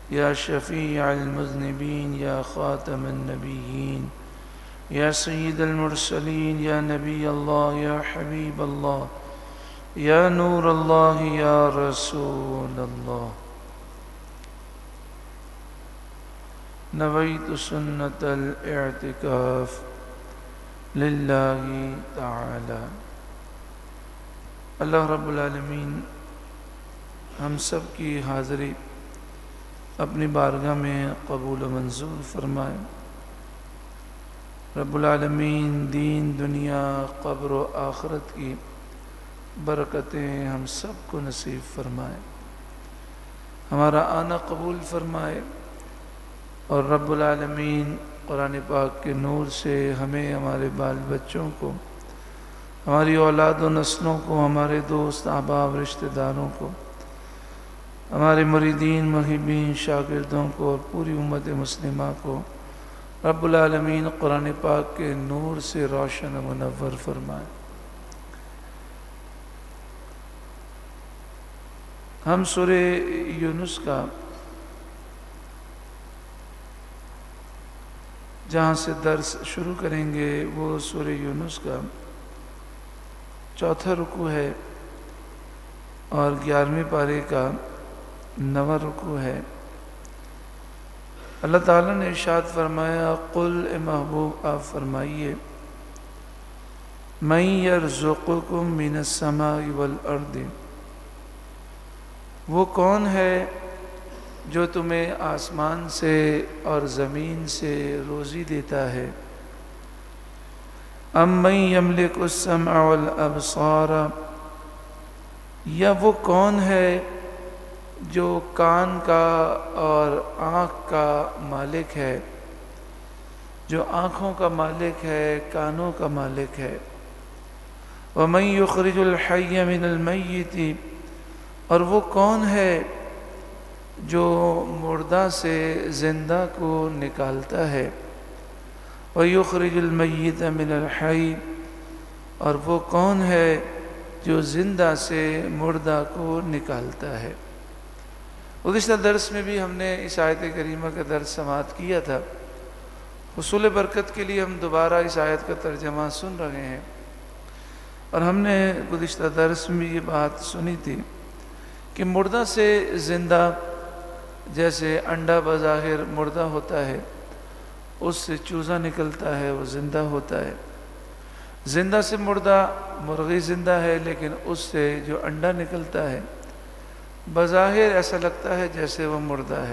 یا شفیع المذنبین یا خاتم النبیین یا سید المرسلین یا نبی اللہ یا حبیب اللہ یا نور اللہ یا رسول اللہ. نویت سنت الاعتکاف للہ تعالی. اللہ رب العالمین ہم سب کی حاضری اپنی بارگاہ میں قبول و منظور فرمائے. رب العالمین دین دنیا قبر و آخرت کی برکتیں ہم سب کو نصیب فرمائے. ہمارا آنا قبول فرمائے اور رب العالمین قرآن پاک کے نور سے ہمیں، ہمارے بال بچوں کو، ہماری اولاد و نسلوں کو، ہمارے دوست احباب رشتہ داروں کو، ہمارے مریدین محبین شاگردوں کو اور پوری امت مسلمہ کو رب العالمین قرآن پاک کے نور سے روشن و منور فرمائے. ہم سورہ یونس کا جہاں سے درس شروع کریں گے وہ سورہ یونس کا 4واں رکوع ہے اور 11ویں پارے کا 9واں رکوع ہے. اللہ تعالیٰ نے ارشاد فرمایا، قل اے محبوب آپ فرمائیے، من یرزقکم من السماء والارض، وہ کون ہے جو تمہیں آسمان سے اور زمین سے روزی دیتا ہے. ام من یملک السمع والابصار، یا وہ کون ہے جو کان کا اور آنکھ کا مالک ہے، جو آنکھوں کا مالک ہے، کانوں کا مالک ہے. ومن یخرج الحی من المیت، اور وہ کون ہے جو مردہ سے زندہ کو نکالتا ہے. ویخرج المیت من الحی، اور وہ کون ہے جو زندہ سے مردہ کو نکالتا ہے. گزشتہ درس میں بھی ہم نے اس آیت کریمہ کا درس سماعت کیا تھا. حصول برکت کے لیے ہم دوبارہ اس آیت کا ترجمہ سن رہے ہیں، اور ہم نے گزشتہ درس میں یہ بات سنی تھی کہ مردہ سے زندہ، جیسے انڈا بظاہر مردہ ہوتا ہے، اس سے چوزا نکلتا ہے، وہ زندہ ہوتا ہے. زندہ سے مردہ، مرغی زندہ ہے لیکن اس سے جو انڈا نکلتا ہے بظاہر ایسا لگتا ہے جیسے وہ مردہ ہے.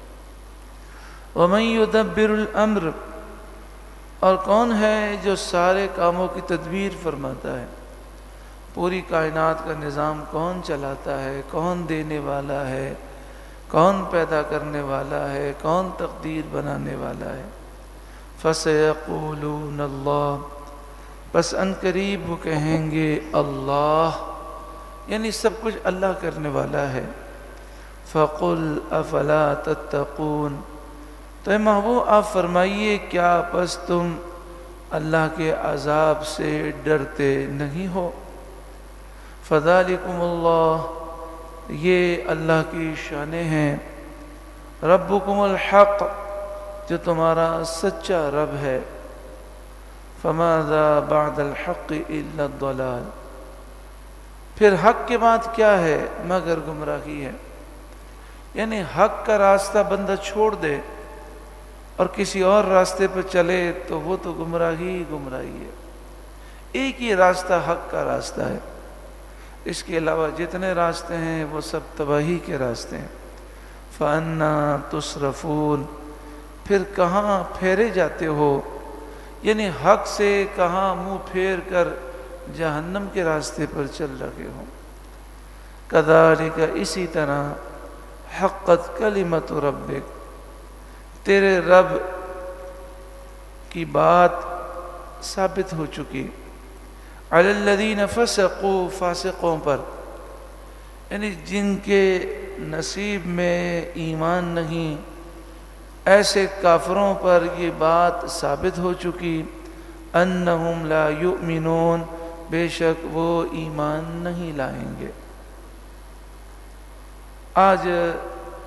وَمَن يُدَبِّرُ الْأَمْرِ، اور کون ہے جو سارے کاموں کی تدبیر فرماتا ہے. پوری کائنات کا نظام کون چلاتا ہے، کون دینے والا ہے، کون پیدا کرنے والا ہے، کون تقدیر بنانے والا ہے. فَسَيَقُولُونَ اللَّهُ، پس ان قریب وہ کہیں گے اللہ، یعنی سب کچھ اللہ کرنے والا ہے. فَقُلْ أَفَلَا تَتَّقُونَ، تو اے محبوب آپ فرمائیے کیا پس تم اللہ کے عذاب سے ڈرتے نہیں ہو. فَذَلِكُمُ اللَّهُ، یہ اللہ کی شانیں ہیں. ربکم الحق، جو تمہارا سچا رب ہے. فَمَاذَا بَعْدَ الْحَقِّ إِلَّا الضَّلَالِ، پھر حق کے بعد کیا ہے مگر گمراہی ہے. یعنی حق کا راستہ بندہ چھوڑ دے اور کسی اور راستے پر چلے تو وہ تو گمراہی ہے. ایک ہی راستہ حق کا راستہ ہے، اس کے علاوہ جتنے راستے ہیں وہ سب تباہی کے راستے ہیں. فَأَنَّا تُصْرَفُونَ، پھر کہاں پھیرے جاتے ہو، یعنی حق سے کہاں منہ پھیر کر جہنم کے راستے پر چل رہے ہوں. کذالک، اسی طرح، حقت کلمت ربک، تیرے رب کی بات ثابت ہو چکی. علی الذین فسقوا، فاسقوں پر، یعنی جن کے نصیب میں ایمان نہیں، ایسے کافروں پر یہ بات ثابت ہو چکی. انہم لا یؤمنون، بے شک وہ ایمان نہیں لائیں گے. آج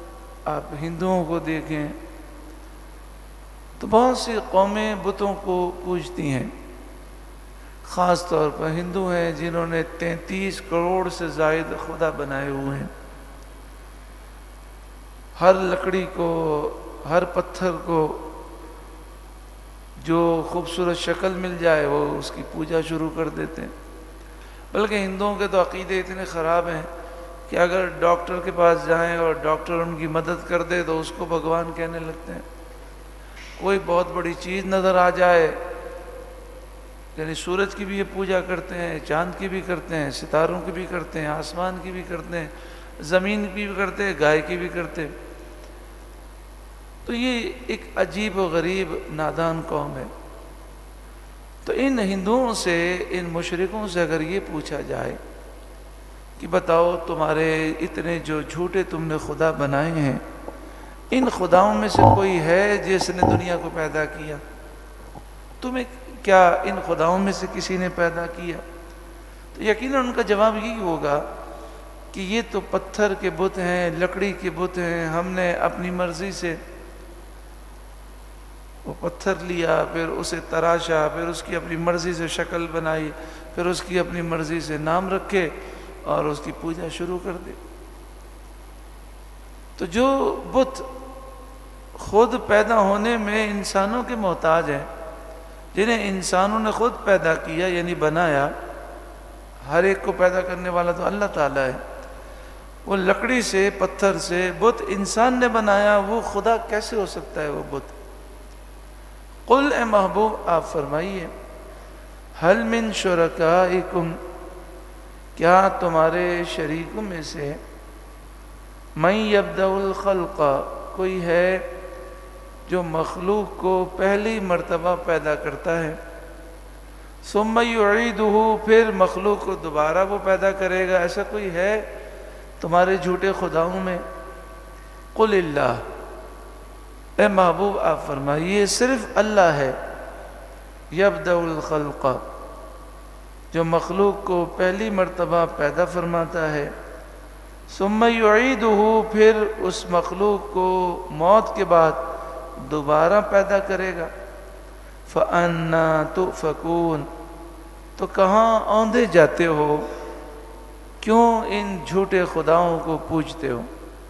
آپ ہندوؤں کو دیکھیں تو بہت سی قومیں بتوں کو پوجتی ہیں، خاص طور پر ہندو ہیں جنہوں نے 33 کروڑ سے زائد خدا بنائے ہوئے ہیں۔ ہر لکڑی کو، ہر پتھر کو جو خوبصورت شکل مل جائے وہ اس کی پوجا شروع کر دیتے ہیں۔ بلکہ ہندوؤں کے تو عقیدے اتنے خراب ہیں کہ اگر ڈاکٹر کے پاس جائیں اور ڈاکٹر ان کی مدد کر دے تو اس کو بھگوان کہنے لگتے ہیں۔ کوئی بہت بڑی چیز نظر آ جائے، یعنی سورج کی بھی یہ پوجا کرتے ہیں، چاند کی بھی کرتے ہیں، ستاروں کی بھی کرتے ہیں، آسمان کی بھی کرتے ہیں، زمین کی بھی کرتے ہیں، گائے کی بھی کرتے ہیں۔ تو یہ ایک عجیب و غریب نادان قوم ہے۔ تو ان ہندوؤں سے، ان مشرکوں سے اگر یہ پوچھا جائے کہ بتاؤ تمہارے اتنے جو جھوٹے تم نے خدا بنائے ہیں، ان خداؤں میں سے کوئی ہے جس نے دنیا کو پیدا کیا؟ تمہیں کیا ان خداؤں میں سے کسی نے پیدا کیا؟ تو یقیناً ان کا جواب یہی ہوگا کہ یہ تو پتھر کے بت ہیں، لکڑی کے بت ہیں، ہم نے اپنی مرضی سے وہ پتھر لیا، پھر اسے تراشا، پھر اس کی اپنی مرضی سے شکل بنائی، پھر اس کی اپنی مرضی سے نام رکھے اور اس کی پوجا شروع کر دی۔ تو جو بت خود پیدا ہونے میں انسانوں کے محتاج ہیں، جنہیں انسانوں نے خود پیدا کیا یعنی بنایا، ہر ایک کو پیدا کرنے والا تو اللہ تعالیٰ ہے، وہ لکڑی سے، پتھر سے بت انسان نے بنایا، وہ خدا کیسے ہو سکتا ہے وہ بت؟ قل اے محبوب آپ فرمائیے، حل من شرکائکم، کیا تمہارے شریکوں میں سے من یبدأ الخلق، کوئی ہے جو مخلوق کو پہلی مرتبہ پیدا کرتا ہے، ثم یعیدہ، پھر مخلوق کو دوبارہ وہ پیدا کرے گا، ایسا کوئی ہے تمہارے جھوٹے خداؤں میں؟ قل اللہ، اے محبوب آپ فرمائیے صرف اللہ ہے، یبدأ الخلق، جو مخلوق کو پہلی مرتبہ پیدا فرماتا ہے، ثم یعیدہ، پھر اس مخلوق کو موت کے بعد دوبارہ پیدا کرے گا، فَأَنَّا تُؤْفَكُونَ، تو کہاں اوندے جاتے ہو، کیوں ان جھوٹے خداؤں کو پوجتے ہو؟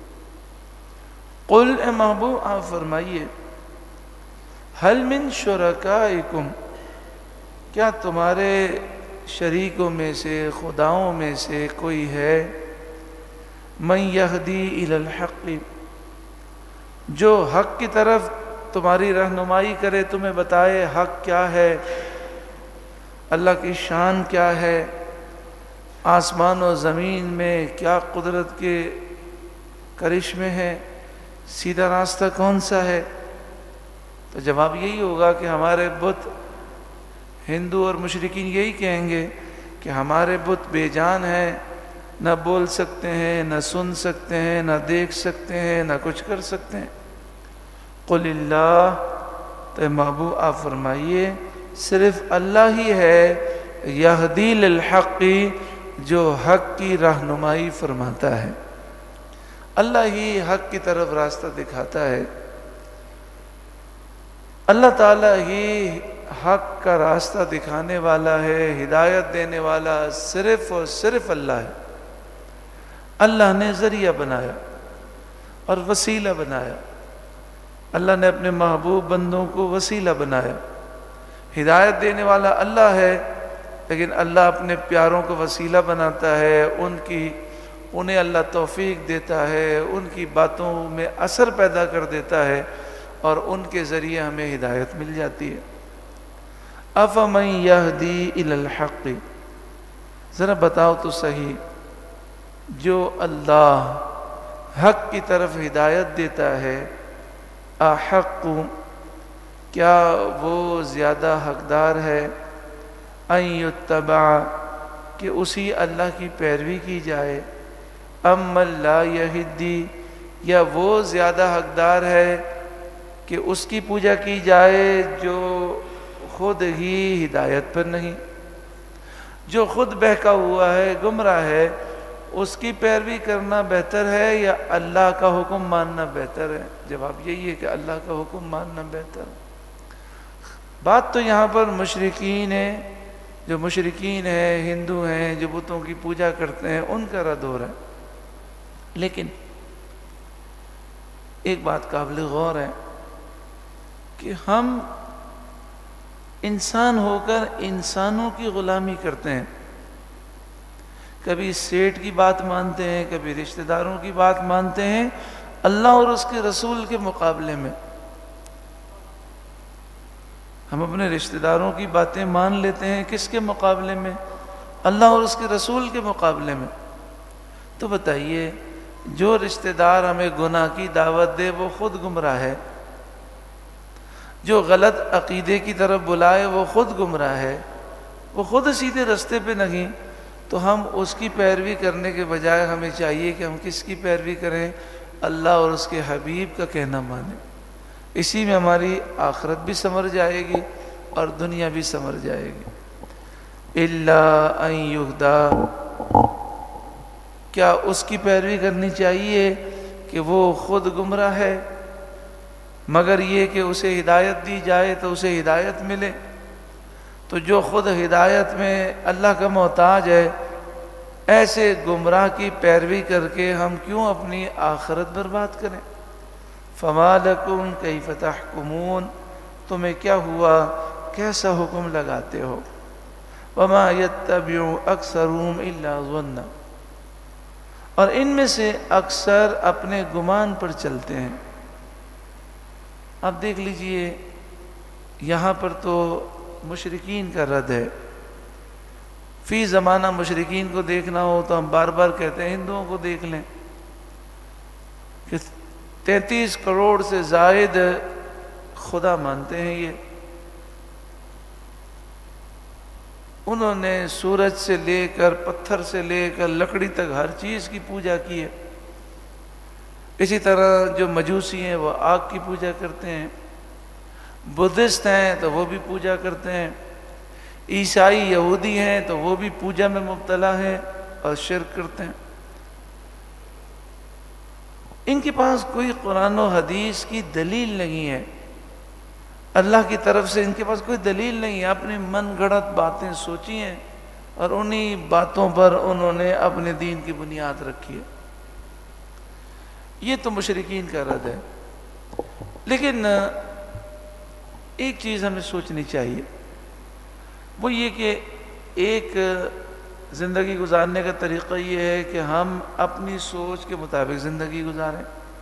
قل اے محبوب آپ فرمائیے، حل من شرکائکم، کیا تمہارے شریکوں میں سے، خداؤں میں سے کوئی ہے، من یہدی الی الحق، جو حق کی طرف تمہاری رہنمائی کرے، تمہیں بتائے حق کیا ہے، اللہ کی شان کیا ہے، آسمان و زمین میں کیا قدرت کے کرشمے ہیں، سیدھا راستہ کون سا ہے؟ تو جواب یہی ہوگا کہ ہمارے بت، ہندو اور مشرکین یہی کہیں گے کہ ہمارے بت بے جان ہیں، نہ بول سکتے ہیں، نہ سن سکتے ہیں، نہ دیکھ سکتے ہیں، نہ کچھ کر سکتے ہیں۔ قل اللہ، تو محبوب آپ فرمائیے صرف اللہ ہی ہے، یہدی للحق، جو حق کی رہنمائی فرماتا ہے، اللہ ہی حق کی طرف راستہ دکھاتا ہے، اللہ تعالیٰ ہی حق کا راستہ دکھانے والا ہے، ہدایت دینے والا صرف اور صرف اللہ ہے۔ اللہ نے ذریعہ بنایا اور وسیلہ بنایا، اللہ نے اپنے محبوب بندوں کو وسیلہ بنایا، ہدایت دینے والا اللہ ہے، لیکن اللہ اپنے پیاروں کو وسیلہ بناتا ہے، انہیں اللہ توفیق دیتا ہے، ان کی باتوں میں اثر پیدا کر دیتا ہے اور ان کے ذریعے ہمیں ہدایت مل جاتی ہے۔ افمن یہدی الی الحق، ذرا بتاؤ تو صحیح، جو اللہ حق کی طرف ہدایت دیتا ہے، احق، کیا وہ زیادہ حقدار ہے، ان یتبع، کہ اسی اللہ کی پیروی کی جائے، ام لا یہدی، یا وہ زیادہ حقدار ہے کہ اس کی پوجا کی جائے جو خود ہی ہدایت پر نہیں، جو خود بہکا ہوا ہے، گمراہ ہے، اس کی پیروی کرنا بہتر ہے یا اللہ کا حکم ماننا بہتر ہے؟ جواب یہی ہے کہ اللہ کا حکم ماننا بہتر ہے۔ بات تو یہاں پر مشرکین ہے، جو مشرکین ہیں، ہندو ہیں، جو بتوں کی پوجا کرتے ہیں، ان کا رد ہو رہا ہے۔ لیکن ایک بات قابل غور ہے کہ ہم انسان ہو کر انسانوں کی غلامی کرتے ہیں، کبھی سیٹ کی بات مانتے ہیں، کبھی رشتہ داروں کی بات مانتے ہیں اللہ اور اس کے رسول کے مقابلے میں۔ ہم اپنے رشتہ داروں کی باتیں مان لیتے ہیں کس کے مقابلے میں؟ اللہ اور اس کے رسول کے مقابلے میں۔ تو بتائیے، جو رشتہ دار ہمیں گناہ کی دعوت دے وہ خود گمراہ ہے، جو غلط عقیدے کی طرف بلائے وہ خود گمراہ ہے، وہ خود سیدھے رستے پہ نہیں، تو ہم اس کی پیروی کرنے کے بجائے ہمیں چاہیے کہ ہم کس کی پیروی کریں؟ اللہ اور اس کے حبیب کا کہنا مانیں۔ اسی میں ہماری آخرت بھی سنور جائے گی اور دنیا بھی سنور جائے گی۔ الا ان یہدی، کیا اس کی پیروی کرنی چاہیے کہ وہ خود گمراہ ہے، مگر یہ کہ اسے ہدایت دی جائے تو اسے ہدایت ملے؟ تو جو خود ہدایت میں اللہ کا محتاج ہے، ایسے گمراہ کی پیروی کر کے ہم کیوں اپنی آخرت برباد کریں؟ فما لکم کیف تحکمون، تمہیں کیا ہوا، کیسا حکم لگاتے ہو؟ وما یتبع اکثرهم الا ظنا، اور ان میں سے اکثر اپنے گمان پر چلتے ہیں۔ اب دیکھ لیجئے، یہاں پر تو مشرکین کا رد ہے۔ فی زمانہ مشرکین کو دیکھنا ہو تو ہم بار بار کہتے ہیں ہندوؤں کو دیکھ لیں کہ 33 کروڑ سے زائد خدا مانتے ہیں یہ۔ انہوں نے سورج سے لے کر، پتھر سے لے کر، لکڑی تک ہر چیز کی پوجا کی ہے۔ اسی طرح جو مجوسی ہیں وہ آگ کی پوجا کرتے ہیں، بدھسٹ ہیں تو وہ بھی پوجا کرتے ہیں، عیسائی یہودی ہیں تو وہ بھی پوجا میں مبتلا ہیں اور شرک کرتے ہیں۔ ان کے پاس کوئی قرآن و حدیث کی دلیل نہیں ہے، اللہ کی طرف سے ان کے پاس کوئی دلیل نہیں ہے، اپنی من گھڑت باتیں سوچی ہیں اور انہی باتوں پر انہوں نے اپنے دین کی بنیاد رکھی ہے۔ یہ تو مشرکین کا رد ہے۔ لیکن ایک چیز ہمیں سوچنی چاہیے، وہ یہ کہ ایک زندگی گزارنے کا طریقہ یہ ہے کہ ہم اپنی سوچ کے مطابق زندگی گزاریں،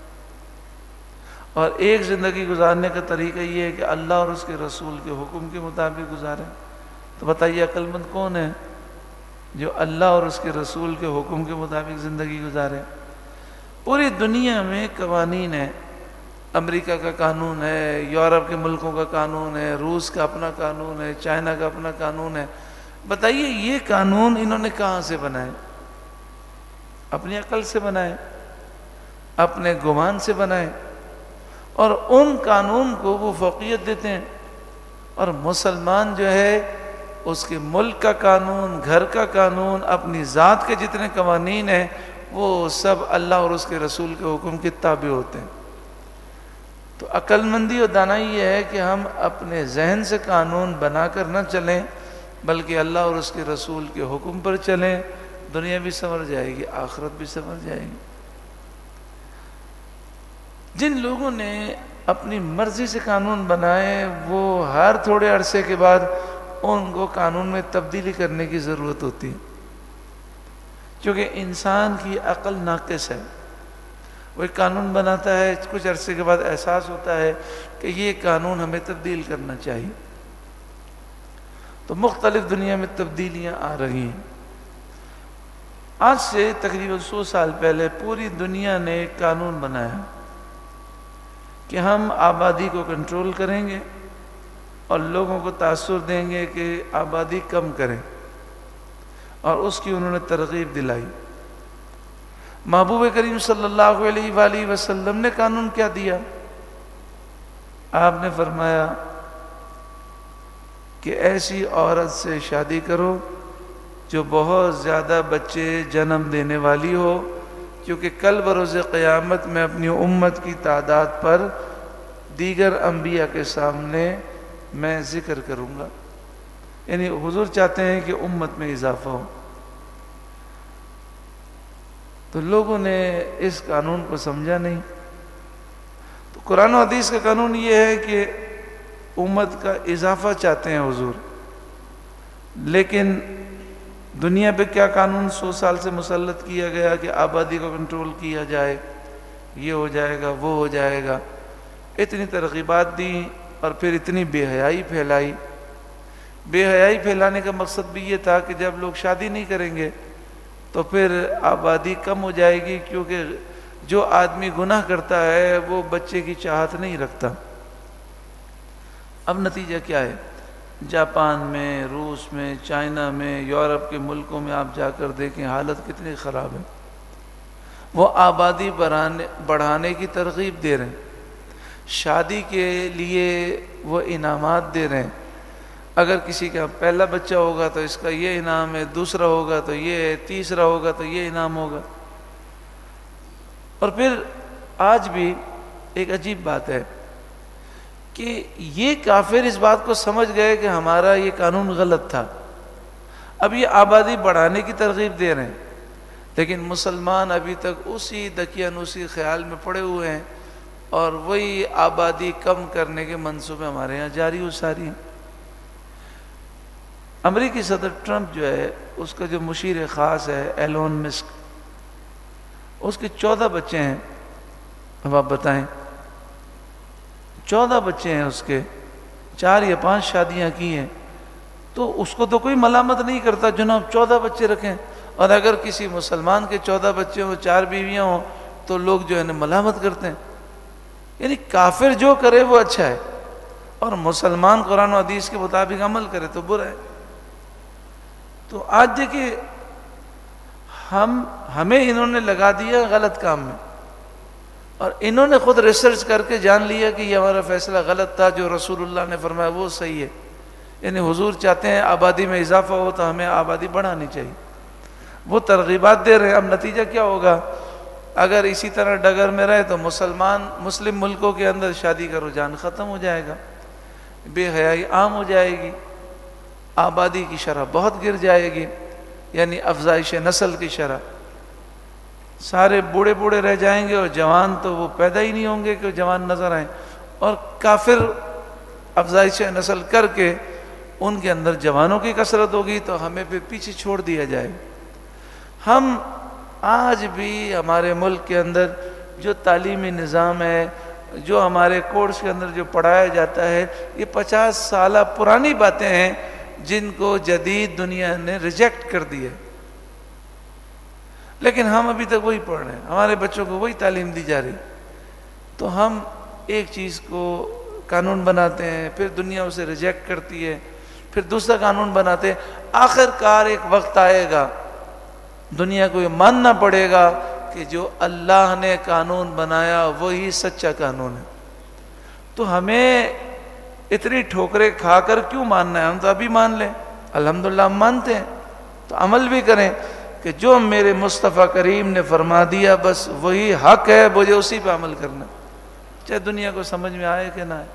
اور ایک زندگی گزارنے کا طریقہ یہ ہے کہ اللہ اور اس کے رسول کے حکم کے مطابق گزاریں۔ تو بتائیے عقل مند کون ہے جو اللہ اور اس کے رسول کے حکم کے مطابق زندگی گزارے؟ پوری دنیا میں قوانین ہیں، امریکہ کا قانون ہے، یورپ کے ملکوں کا قانون ہے، روس کا اپنا قانون ہے، چائنا کا اپنا قانون ہے۔ بتائیے یہ قانون انہوں نے کہاں سے بنائے؟ اپنی عقل سے بنائے، اپنے گمان سے بنائے، اور ان قانون کو وہ فوقیت دیتے ہیں۔ اور مسلمان جو ہے اس کے ملک کا قانون، گھر کا قانون، اپنی ذات کے جتنے قوانین ہیں وہ سب اللہ اور اس کے رسول کے حکم کے تابع ہوتے ہیں۔ تو عقل مندی اور دانائی یہ ہے کہ ہم اپنے ذہن سے قانون بنا کر نہ چلیں، بلکہ اللہ اور اس کے رسول کے حکم پر چلیں، دنیا بھی سنور جائے گی، آخرت بھی سنور جائے گی۔ جن لوگوں نے اپنی مرضی سے قانون بنائے وہ ہر تھوڑے عرصے کے بعد ان کو قانون میں تبدیلی کرنے کی ضرورت ہوتی ہے، کیونکہ انسان کی عقل ناقص ہے۔ وہ ایک قانون بناتا ہے، کچھ عرصے کے بعد احساس ہوتا ہے کہ یہ قانون ہمیں تبدیل کرنا چاہیے۔ تو مختلف دنیا میں تبدیلیاں آ رہی ہیں۔ آج سے تقریباً 100 سال پہلے پوری دنیا نے ایک قانون بنایا کہ ہم آبادی کو کنٹرول کریں گے اور لوگوں کو تاثر دیں گے کہ آبادی کم کریں، اور اس کی انہوں نے ترغیب دلائی۔ محبوب کریم صلی اللہ علیہ وآلہ وسلم نے قانون کیا دیا؟ آپ نے فرمایا کہ ایسی عورت سے شادی کرو جو بہت زیادہ بچے جنم دینے والی ہو، کیونکہ کل بروز قیامت میں اپنی امت کی تعداد پر دیگر انبیاء کے سامنے میں ذکر کروں گا۔ یعنی حضور چاہتے ہیں کہ امت میں اضافہ ہو۔ تو لوگوں نے اس قانون کو سمجھا نہیں۔ تو قرآن و حدیث کا قانون یہ ہے کہ امت کا اضافہ چاہتے ہیں حضور، لیکن دنیا پہ کیا قانون 100 سال سے مسلط کیا گیا کہ آبادی کو کنٹرول کیا جائے، یہ ہو جائے گا، وہ ہو جائے گا، اتنی ترغیبات دی اور پھر اتنی بے حیائی پھیلائی۔ بے حیائی پھیلانے کا مقصد بھی یہ تھا کہ جب لوگ شادی نہیں کریں گے تو پھر آبادی کم ہو جائے گی، کیونکہ جو آدمی گناہ کرتا ہے وہ بچے کی چاہت نہیں رکھتا۔ اب نتیجہ کیا ہے؟ جاپان میں، روس میں، چائنا میں، یورپ کے ملکوں میں آپ جا کر دیکھیں حالت کتنی خراب ہے۔ وہ آبادی بڑھانے کی ترغیب دے رہے ہیں، شادی کے لیے وہ انعامات دے رہے ہیں۔ اگر کسی کا پہلا بچہ ہوگا تو اس کا یہ انعام ہے، دوسرا ہوگا تو یہ ہے، تیسرا ہوگا تو یہ انعام ہوگا۔ اور پھر آج بھی ایک عجیب بات ہے کہ یہ کافر اس بات کو سمجھ گئے کہ ہمارا یہ قانون غلط تھا، اب یہ آبادی بڑھانے کی ترغیب دے رہے ہیں، لیکن مسلمان ابھی تک اسی دقیانوسی خیال میں پڑے ہوئے ہیں اور وہی آبادی کم کرنے کے منصوبے ہمارے ہاں جاری و ساری ہیں۔ امریکی صدر ٹرمپ جو ہے، اس کا جو مشیر خاص ہے ایلون مسک، اس کے 14 بچے ہیں۔ اب آپ بتائیں، 14 بچے ہیں اس کے، 4 یا 5 شادیاں کی ہیں، تو اس کو تو کوئی ملامت نہیں کرتا جناب 14 بچے رکھیں۔ اور اگر کسی مسلمان کے 14 بچے ہوں، 4 بیویاں ہوں، تو لوگ جو ہے ملامت کرتے ہیں۔ یعنی کافر جو کرے وہ اچھا ہے اور مسلمان قرآن و حدیث کے مطابق عمل کرے تو برا ہے۔ تو آج دیکھیے ہمیں انہوں نے لگا دیا غلط کام میں، اور انہوں نے خود ریسرچ کر کے جان لیا کہ یہ ہمارا فیصلہ غلط تھا، جو رسول اللہ نے فرمایا وہ صحیح ہے۔ یعنی حضور چاہتے ہیں آبادی میں اضافہ ہو تو ہمیں آبادی بڑھانی چاہیے، وہ ترغیبات دے رہے ہیں۔ اب نتیجہ کیا ہوگا؟ اگر اسی طرح ڈگر میں رہے تو مسلم ملکوں کے اندر شادی کا رجحان ختم ہو جائے گا، بے حیائی عام ہو جائے گی، آبادی کی شرح بہت گر جائے گی، یعنی افزائش نسل کی شرح، سارے بوڑھے بوڑھے رہ جائیں گے اور جوان تو وہ پیدا ہی نہیں ہوں گے کہ جوان نظر آئیں، اور کافر افزائش نسل کر کے ان کے اندر جوانوں کی کثرت ہوگی تو ہمیں پھر پیچھے چھوڑ دیا جائے گا۔ ہم آج بھی ہمارے ملک کے اندر جو تعلیمی نظام ہے، جو ہمارے کورس کے اندر جو پڑھایا جاتا ہے، یہ 50 سالہ پرانی باتیں ہیں جن کو جدید دنیا نے ریجیکٹ کر دیا، لیکن ہم ابھی تک وہی پڑھ رہے ہیں، ہمارے بچوں کو وہی تعلیم دی جا رہی۔ تو ہم ایک چیز کو قانون بناتے ہیں، پھر دنیا اسے ریجیکٹ کرتی ہے، پھر دوسرا قانون بناتے ہیں، آخر کار ایک وقت آئے گا دنیا کو یہ ماننا پڑے گا کہ جو اللہ نے قانون بنایا وہی سچا قانون ہے۔ تو ہمیں اتنی ٹھوکریں کھا کر کیوں ماننا ہے؟ ہم تو ابھی مان لیں، الحمدللہ ہم مانتے ہیں، تو عمل بھی کریں کہ جو میرے مصطفیٰ کریم نے فرما دیا بس وہی حق ہے، مجھے اسی پہ عمل کرنا، چاہے دنیا کو سمجھ میں آئے کہ نہ آئے۔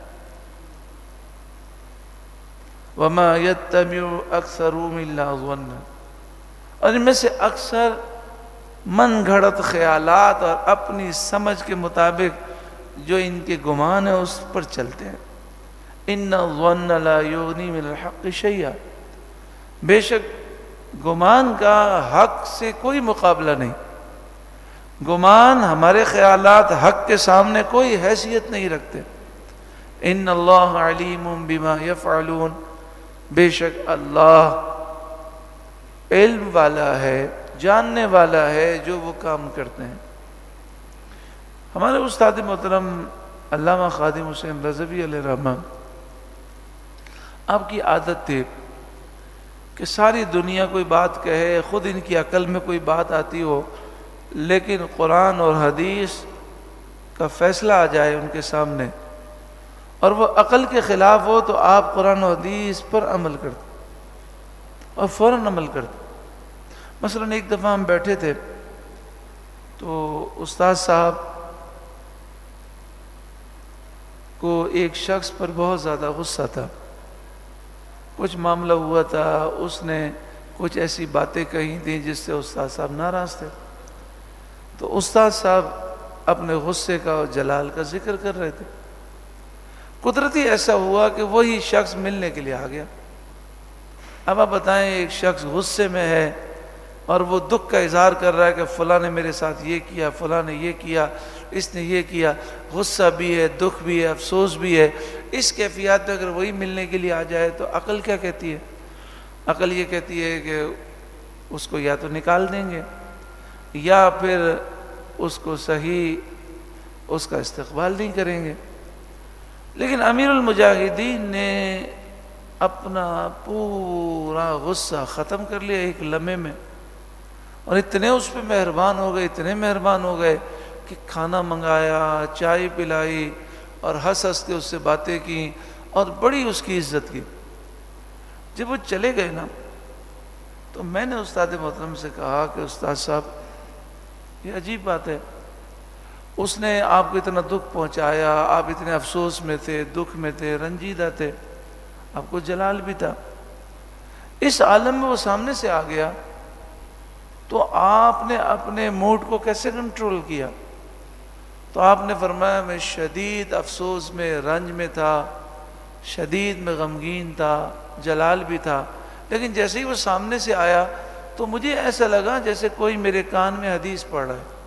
وَمَا يَتَّبِعُ أَكْثَرُهُمْ إِلَّا ظَنًّا، اور ان میں سے اکثر من گھڑت خیالات اور اپنی سمجھ کے مطابق جو ان کے گمان ہے اس پر چلتے ہیں۔ إِنَّ الظَّنَّ لَا يُغْنِي مِنَ الْحَقِّ شَيْئًا، بے شک گمان کا حق سے کوئی مقابلہ نہیں، گمان ہمارے خیالات حق کے سامنے کوئی حیثیت نہیں رکھتے۔ إِنَّ اللَّهَ عَلِيمٌ بِمَا يَفْعَلُونَ، بے شک اللہ علم والا ہے، جاننے والا ہے جو وہ کام کرتے ہیں۔ ہمارے استاد محترم علامہ خادم حسین رضوی علیہ الرحمہ، آپ کی عادت تھی کہ ساری دنیا کوئی بات کہے، خود ان کی عقل میں کوئی بات آتی ہو، لیکن قرآن اور حدیث کا فیصلہ آ جائے ان کے سامنے اور وہ عقل کے خلاف ہو تو آپ قرآن و حدیث پر عمل کرتے اور فوراً عمل کرتے۔ مثلا ایک دفعہ ہم بیٹھے تھے تو استاد صاحب کو ایک شخص پر بہت زیادہ غصہ تھا، کچھ معاملہ ہوا تھا، اس نے کچھ ایسی باتیں کہی تھیں جس سے استاد صاحب ناراض تھے. تو استاد صاحب اپنے غصے کا اور جلال کا ذکر کر رہے تھے. قدرتی ایسا ہوا کہ وہی شخص ملنے کے لیے آ گیا. اب آپ بتائیں، ایک شخص غصے میں ہے اور وہ دکھ کا اظہار کر رہا ہے کہ فلاں نے میرے ساتھ یہ کیا، فلاں نے یہ کیا، اس نے یہ کیا، غصہ بھی ہے، دکھ بھی ہے، افسوس بھی ہے. اس کیفیات میں اگر وہی ملنے کے لیے آ جائے تو عقل کیا کہتی ہے؟ عقل یہ کہتی ہے کہ اس کو یا تو نکال دیں گے یا پھر اس کو صحیح اس کا استقبال نہیں کریں گے. لیکن امیر المجاہدین نے اپنا پورا غصہ ختم کر لیا ایک لمحے میں، اور اتنے اس پہ مہربان ہو گئے، اتنے مہربان ہو گئے کہ کھانا منگایا، چائے پلائی اور ہنس ہنس کے اس سے باتیں کی اور بڑی اس کی عزت کی. جب وہ چلے گئے نا تو میں نے استاد محترم سے کہا کہ استاد صاحب یہ عجیب بات ہے، اس نے آپ کو اتنا دکھ پہنچایا، آپ اتنے افسوس میں تھے، دکھ میں تھے، رنجیدہ تھے، آپ کو جلال بھی تھا. اس عالم میں وہ سامنے سے آ گیا تو آپ نے اپنے موڈ کو کیسے کنٹرول کیا؟ تو آپ نے فرمایا میں شدید افسوس میں، رنج میں تھا، شدید میں غمگین تھا، جلال بھی تھا، لیکن جیسے ہی وہ سامنے سے آیا تو مجھے ایسا لگا جیسے کوئی میرے کان میں حدیث پڑھ رہا ہے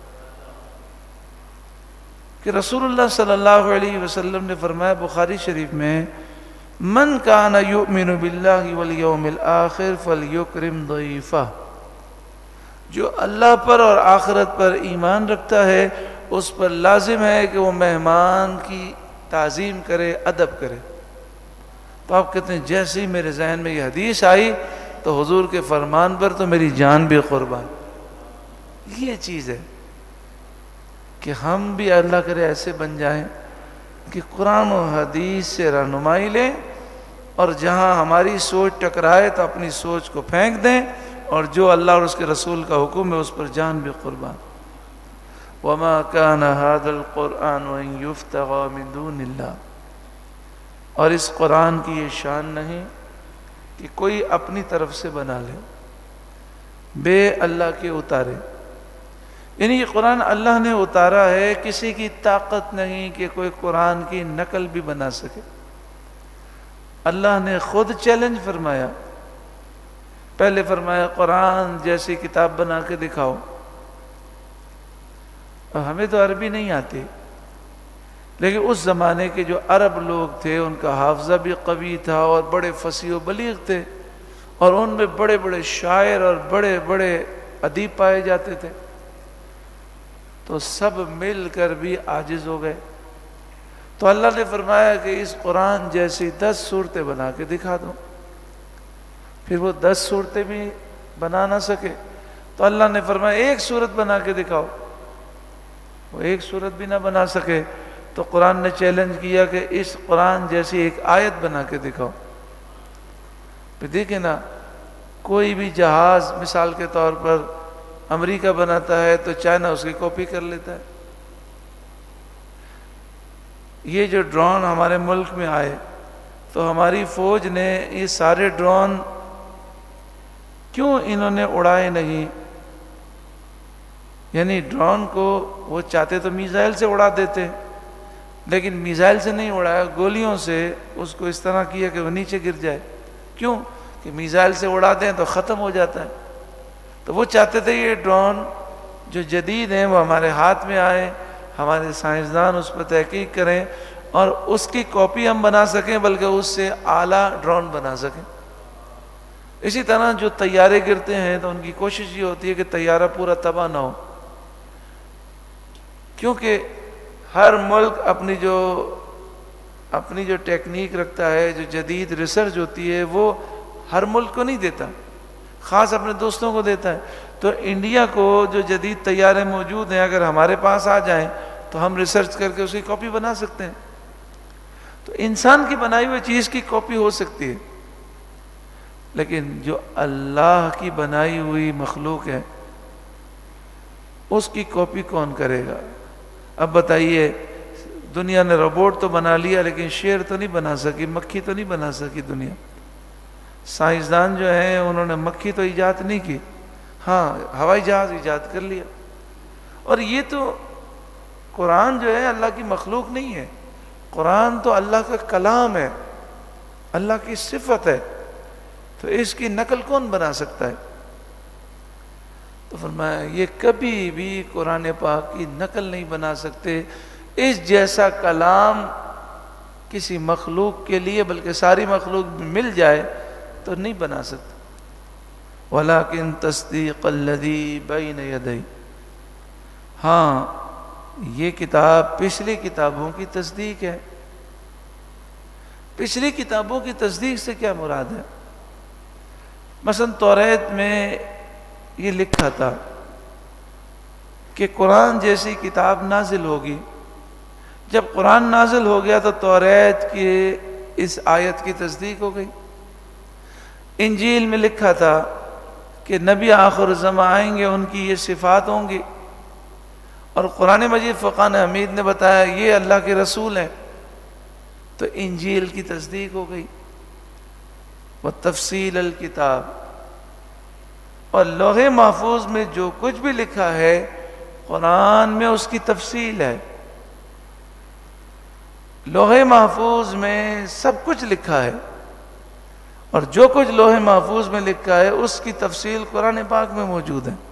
کہ رسول اللہ صلی اللہ علیہ وسلم نے فرمایا بخاری شریف میں، من کان یؤمن باللہ والیوم الآخر فلیکرم ضیفہ، جو اللہ پر اور آخرت پر ایمان رکھتا ہے اس پر لازم ہے کہ وہ مہمان کی تعظیم کرے، ادب کرے. تو آپ کہتے ہیں جیسے ہی میرے ذہن میں یہ حدیث آئی تو حضور کے فرمان پر تو میری جان بھی قربان. یہ چیز ہے کہ ہم بھی اللہ کرے ایسے بن جائیں کہ قرآن و حدیث سے رہنمائی لیں، اور جہاں ہماری سوچ ٹکرائے تو اپنی سوچ کو پھینک دیں، اور جو اللہ اور اس کے رسول کا حکم ہے اس پر جان بھی قربان. وما كان هذا القرآن ان يفتغى من دون اللہ، اور اس قرآن کی یہ شان نہیں کہ کوئی اپنی طرف سے بنا لے، بے اللہ کے اتارے. یعنی یہ قرآن اللہ نے اتارا ہے، کسی کی طاقت نہیں کہ کوئی قرآن کی نقل بھی بنا سکے. اللہ نے خود چیلنج فرمایا، پہلے فرمایا قرآن جیسی کتاب بنا کے دکھاؤ. ہمیں تو عربی نہیں آتی، لیکن اس زمانے کے جو عرب لوگ تھے ان کا حافظہ بھی قوی تھا اور بڑے فصیح و بلیغ تھے، اور ان میں بڑے بڑے شاعر اور بڑے بڑے ادیب پائے جاتے تھے. تو سب مل کر بھی عاجز ہو گئے. تو اللہ نے فرمایا کہ اس قرآن جیسی 10 صورتیں بنا کے دکھا دو. پھر وہ 10 صورتیں بھی بنا نہ سکے تو اللہ نے فرمایا ایک صورت بنا کے دکھاؤ. وہ ایک صورت بھی نہ بنا سکے تو قرآن نے چیلنج کیا کہ اس قرآن جیسی ایک آیت بنا کے دکھاؤ. پھر دیکھیں نا، کوئی بھی جہاز مثال کے طور پر امریکہ بناتا ہے تو چائنا اس کی کاپی کر لیتا ہے. یہ جو ڈرون ہمارے ملک میں آئے تو ہماری فوج نے یہ سارے ڈرون کیوں انہوں نے اڑائے نہیں؟ یعنی ڈرون کو وہ چاہتے تو میزائل سے اڑا دیتے، لیکن میزائل سے نہیں اڑایا، گولیوں سے اس کو اس طرح کیا کہ وہ نیچے گر جائے. کیوں کہ میزائل سے اڑا دیں تو ختم ہو جاتا ہے. تو وہ چاہتے تھے یہ ڈرون جو جدید ہیں وہ ہمارے ہاتھ میں آئے، ہمارے سائنسدان اس پر تحقیق کریں اور اس کی کاپی ہم بنا سکیں، بلکہ اس سے اعلیٰ ڈرون بنا سکیں. اسی طرح جو طیارے گرتے ہیں تو ان کی کوشش یہ ہوتی ہے کہ طیارہ پورا تباہ نہ ہو، کیونکہ ہر ملک اپنی جو ٹیکنیک رکھتا ہے، جو جدید ریسرچ ہوتی ہے وہ ہر ملک کو نہیں دیتا، خاص اپنے دوستوں کو دیتا ہے. تو انڈیا کو جو جدید طیارے موجود ہیں اگر ہمارے پاس آ جائیں تو ہم ریسرچ کر کے اس کی کاپی بنا سکتے ہیں. تو انسان کی بنائی ہوئی چیز کی کاپی ہو سکتی ہے، لیکن جو اللہ کی بنائی ہوئی مخلوق ہے اس کی کاپی کون کرے گا؟ اب بتائیے، دنیا نے روبوٹ تو بنا لیا لیکن شیر تو نہیں بنا سکی، مکھی تو نہیں بنا سکی دنیا۔ سائنسدان جو ہیں انہوں نے مکھی تو ایجاد نہیں کی، ہاں ہوائی جہاز ایجاد کر لیا۔ اور یہ تو قرآن جو ہے اللہ کی مخلوق نہیں ہے، قرآن تو اللہ کا کلام ہے، اللہ کی صفت ہے، تو اس کی نقل کون بنا سکتا ہے؟ تو فرمایا یہ کبھی بھی قرآن پاک کی نقل نہیں بنا سکتے، اس جیسا کلام کسی مخلوق کے لیے بلکہ ساری مخلوق بھی مل جائے تو نہیں بنا سکتے۔ وَلَكِن تَصْدِيقَ الَّذِي بَيْنَ يَدَيْهِ، ہاں یہ کتاب پچھلی کتابوں کی تصدیق ہے۔ پچھلی کتابوں کی تصدیق سے کیا مراد ہے؟ مثلا توریت میں یہ لکھا تھا کہ قرآن جیسی کتاب نازل ہوگی۔ جب قرآن نازل ہو گیا تو توریت کی اس آیت کی تصدیق ہو گئی۔ انجیل میں لکھا تھا کہ نبی آخر الزمان آئیں گے، ان کی یہ صفات ہوں گی، اور قرآن مجید فرقان حمید نے بتایا یہ اللہ کے رسول ہیں، تو انجیل کی تصدیق ہو گئی۔ وَتَفْصِيلَ الْكِتَابِ، اور لوح محفوظ میں جو کچھ بھی لکھا ہے قرآن میں اس کی تفصیل ہے۔ لوح محفوظ میں سب کچھ لکھا ہے، اور جو کچھ لوح محفوظ میں لکھا ہے اس کی تفصیل قرآن پاک میں موجود ہے۔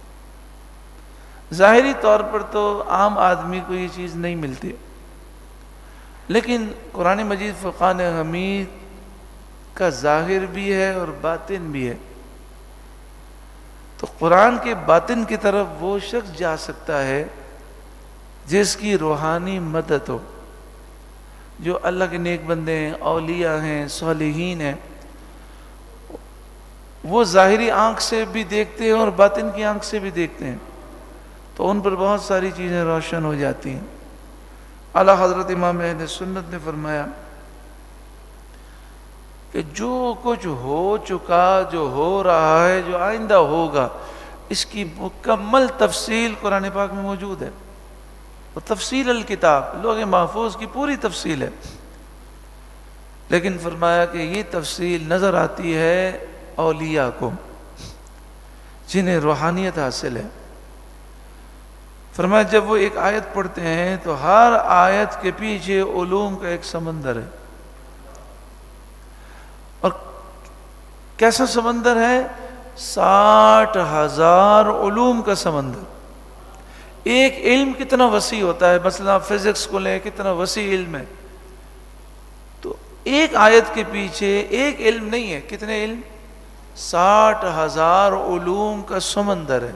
ظاہری طور پر تو عام آدمی کو یہ چیز نہیں ملتی، لیکن قرآن مجید فرقان حمید کا ظاہر بھی ہے اور باطن بھی ہے۔ تو قرآن کے باطن کی طرف وہ شخص جا سکتا ہے جس کی روحانی مدد ہو، جو اللہ کے نیک بندے ہیں، اولیاء ہیں، صالحین ہیں، وہ ظاہری آنکھ سے بھی دیکھتے ہیں اور باطن کی آنکھ سے بھی دیکھتے ہیں، تو ان پر بہت ساری چیزیں روشن ہو جاتی ہیں۔ اعلیٰ حضرت امام اہل سنت نے فرمایا کہ جو کچھ ہو چکا، جو ہو رہا ہے، جو آئندہ ہوگا، اس کی مکمل تفصیل قرآن پاک میں موجود ہے۔ وہ تفصیل الکتاب، لوح محفوظ کی پوری تفصیل ہے، لیکن فرمایا کہ یہ تفصیل نظر آتی ہے اولیاء کو جنہیں روحانیت حاصل ہے۔ فرمایا جب وہ ایک آیت پڑھتے ہیں تو ہر آیت کے پیچھے علوم کا ایک سمندر ہے، اور کیسا سمندر ہے؟ 60,000 علوم کا سمندر۔ ایک علم کتنا وسیع ہوتا ہے، مثلا فزکس کو لیں، کتنا وسیع علم ہے، تو ایک آیت کے پیچھے ایک علم نہیں ہے، کتنے علم؟ 60,000 علوم کا سمندر ہے،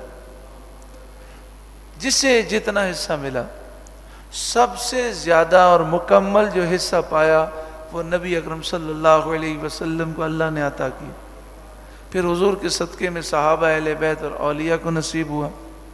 جس سے جتنا حصہ ملا، سب سے زیادہ اور مکمل جو حصہ پایا وہ نبی اکرم صلی اللہ علیہ وسلم کو اللہ نے عطا کی، پھر حضور کے صدقے میں صحابہ اہل بیت اور اولیاء کو نصیب ہوا۔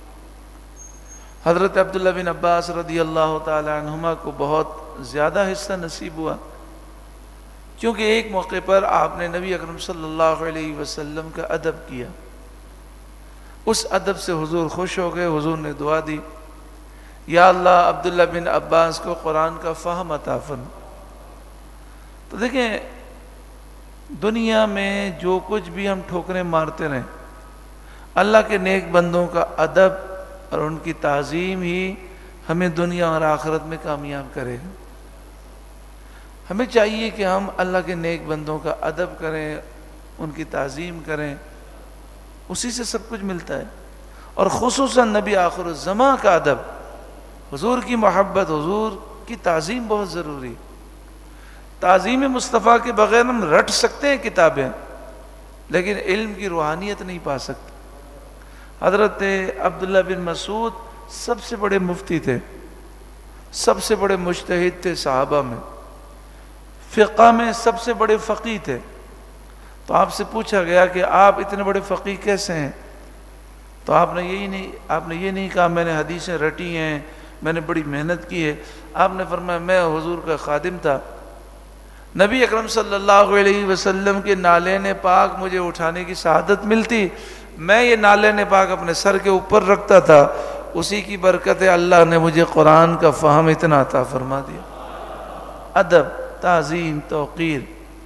حضرت عبداللہ بن عباس رضی اللہ تعالی عنہما کو بہت زیادہ حصہ نصیب ہوا، کیونکہ ایک موقع پر آپ نے نبی اکرم صلی اللہ علیہ وسلم کا ادب کیا، اس ادب سے حضور خوش ہو گئے، حضور نے دعا دی، یا اللہ عبداللہ بن عباس کو قرآن کا فہم عطا فرما۔ تو دیکھیں دنیا میں جو کچھ بھی ہم ٹھوکریں مارتے رہیں، اللہ کے نیک بندوں کا ادب اور ان کی تعظیم ہی ہمیں دنیا اور آخرت میں کامیاب کرے گا۔ ہمیں چاہیے کہ ہم اللہ کے نیک بندوں کا ادب کریں، ان کی تعظیم کریں، اسی سے سب کچھ ملتا ہے، اور خصوصاً نبی آخر الزمان کا ادب، حضور کی محبت، حضور کی تعظیم بہت ضروری ہے۔ تعظیم مصطفیٰ کے بغیر ہم رٹ سکتے ہیں کتابیں، لیکن علم کی روحانیت نہیں پا سکتے۔ حضرت عبداللہ بن مسعود سب سے بڑے مفتی تھے، سب سے بڑے مجتہد تھے صحابہ میں، فقہ میں سب سے بڑے فقیہ تھے۔ تو آپ سے پوچھا گیا کہ آپ اتنے بڑے فقیہ کیسے ہیں؟ تو آپ نے یہ نہیں کہا میں نے حدیثیں رٹی ہیں، میں نے بڑی محنت کی ہے۔ آپ نے فرمایا میں حضور کا خادم تھا، نبی اکرم صلی اللہ علیہ وسلم کے نالین پاک مجھے اٹھانے کی سعادت ملتی، میں یہ نالین پاک اپنے سر کے اوپر رکھتا تھا، اسی کی برکت اللہ نے مجھے قرآن کا فہم اتنا عطا فرما دیا۔ ادب، تعظیم، توقیر۔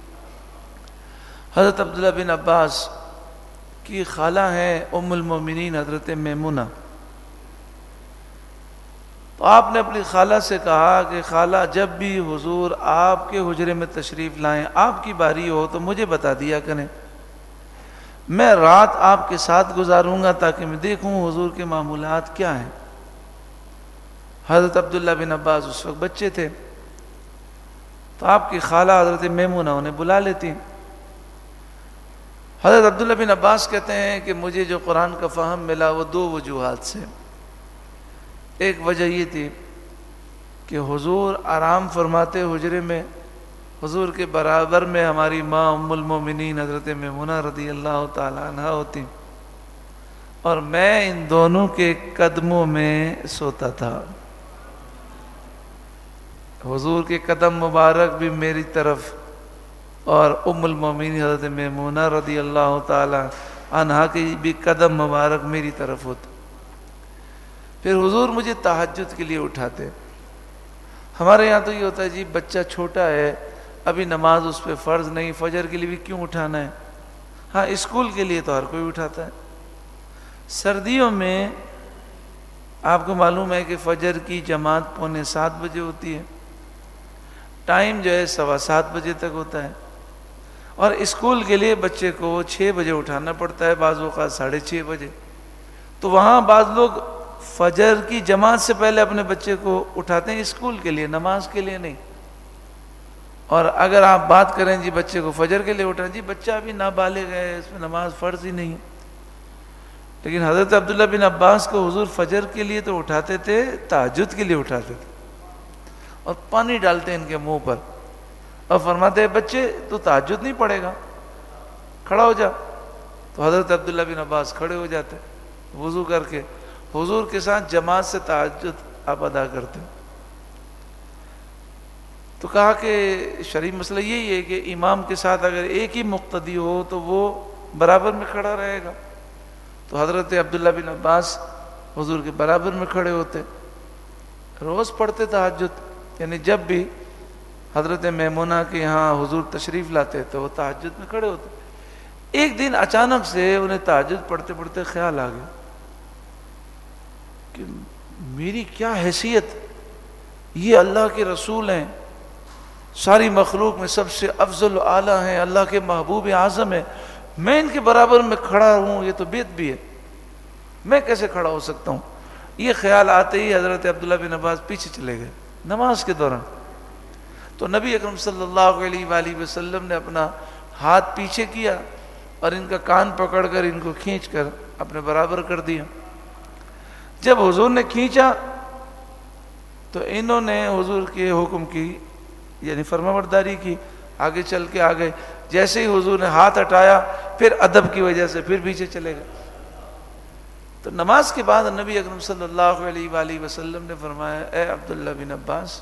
حضرت عبداللہ بن عباس کی خالہ ہیں ام المومنین حضرت میمونہ، تو آپ نے اپنی خالہ سے کہا کہ خالہ جب بھی حضور آپ کے حجرے میں تشریف لائیں، آپ کی باری ہو تو مجھے بتا دیا کریں، میں رات آپ کے ساتھ گزاروں گا تاکہ میں دیکھوں حضور کے معمولات کیا ہیں۔ حضرت عبداللہ بن عباس اس وقت بچے تھے، تو آپ کی خالہ حضرت میمونہ انہیں بلا لیتی۔ حضرت عبداللہ بن عباس کہتے ہیں کہ مجھے جو قرآن کا فہم ملا وہ دو وجوہات سے۔ ایک وجہ یہ تھی کہ حضور آرام فرماتے حجرے میں، حضور کے برابر میں ہماری ماں ام المومنین حضرت میمونہ رضی اللہ تعالی عنہ ہوتی، اور میں ان دونوں کے قدموں میں سوتا تھا۔ حضور کے قدم مبارک بھی میری طرف اور ام المومنین حضرت میمونہ رضی اللہ تعالی عنہ کی بھی قدم مبارک میری طرف ہوتے۔ پھر حضور مجھے تہجد کے لیے اٹھاتے۔ ہمارے یہاں تو یہ ہوتا ہے جی بچہ چھوٹا ہے، ابھی نماز اس پہ فرض نہیں، فجر کے لیے بھی کیوں اٹھانا ہے؟ ہاں اسکول کے لیے تو ہر کوئی اٹھاتا ہے۔ سردیوں میں آپ کو معلوم ہے کہ فجر کی جماعت 6:45 بجے ہوتی ہے، ٹائم جو ہے 7:15 بجے تک ہوتا ہے، اور اسکول کے لیے بچے کو 6 بجے اٹھانا پڑتا ہے، بعض اوقات 6:30 بجے۔ تو وہاں بعض لوگ فجر کی جماعت سے پہلے اپنے بچے کو اٹھاتے ہیں اسکول کے لیے، نماز کے لیے نہیں۔ اور اگر آپ بات کریں جی بچے کو فجر کے لیے اٹھائیں، جی بچہ ابھی نابالغ ہے، اس میں نماز فرض ہی نہیں ہے۔ لیکن حضرت عبداللہ بن عباس کو حضور فجر کے لیے تو اٹھاتے تھے، تہجد کے لیے اٹھاتے تھے، اور پانی ڈالتے ان کے منہ پر اور فرماتے ہیں بچے تو تہجد نہیں پڑھے گا، کھڑا ہو جا۔ تو حضرت عبداللہ بن عباس کھڑے ہو جاتے، وضو کر کے حضور کے ساتھ جماعت سے تہجد آپ ادا کرتے۔ تو کہا کہ شرعی مسئلہ یہی ہے کہ امام کے ساتھ اگر ایک ہی مقتدی ہو تو وہ برابر میں کھڑا رہے گا۔ تو حضرت عبداللہ بن عباس حضور کے برابر میں کھڑے ہوتے، روز پڑھتے تہجد، یعنی جب بھی حضرت میمونہ کے یہاں حضور تشریف لاتے تو وہ تہجد میں کھڑے ہوتے۔ ایک دن اچانک سے انہیں تہجد پڑھتے پڑھتے خیال آ گیا کہ میری کیا حیثیت، یہ اللہ کے رسول ہیں، ساری مخلوق میں سب سے افضل و اعلیٰ ہیں، اللہ کے محبوب اعظم ہیں، میں ان کے برابر میں کھڑا ہوں، یہ تو بیت بھی ہے، میں کیسے کھڑا ہو سکتا ہوں؟ یہ خیال آتے ہی حضرت عبداللہ بن عباس پیچھے چلے گئے نماز کے دوران۔ تو نبی اکرم صلی اللہ علیہ وآلہ وسلم نے اپنا ہاتھ پیچھے کیا اور ان کا کان پکڑ کر ان کو کھینچ کر اپنے برابر کر دیا۔ جب حضور نے کھینچا تو انہوں نے حضور کے حکم کی یعنی فرمانبرداری کی، آگے چل کے آگے۔ جیسے ہی حضور نے ہاتھ ہٹایا پھر ادب کی وجہ سے پھر پیچھے چلے گئے۔ تو نماز کے بعد نبی اکرم صلی اللہ علیہ وآلہ وسلم نے فرمایا اے عبداللہ بن عباس،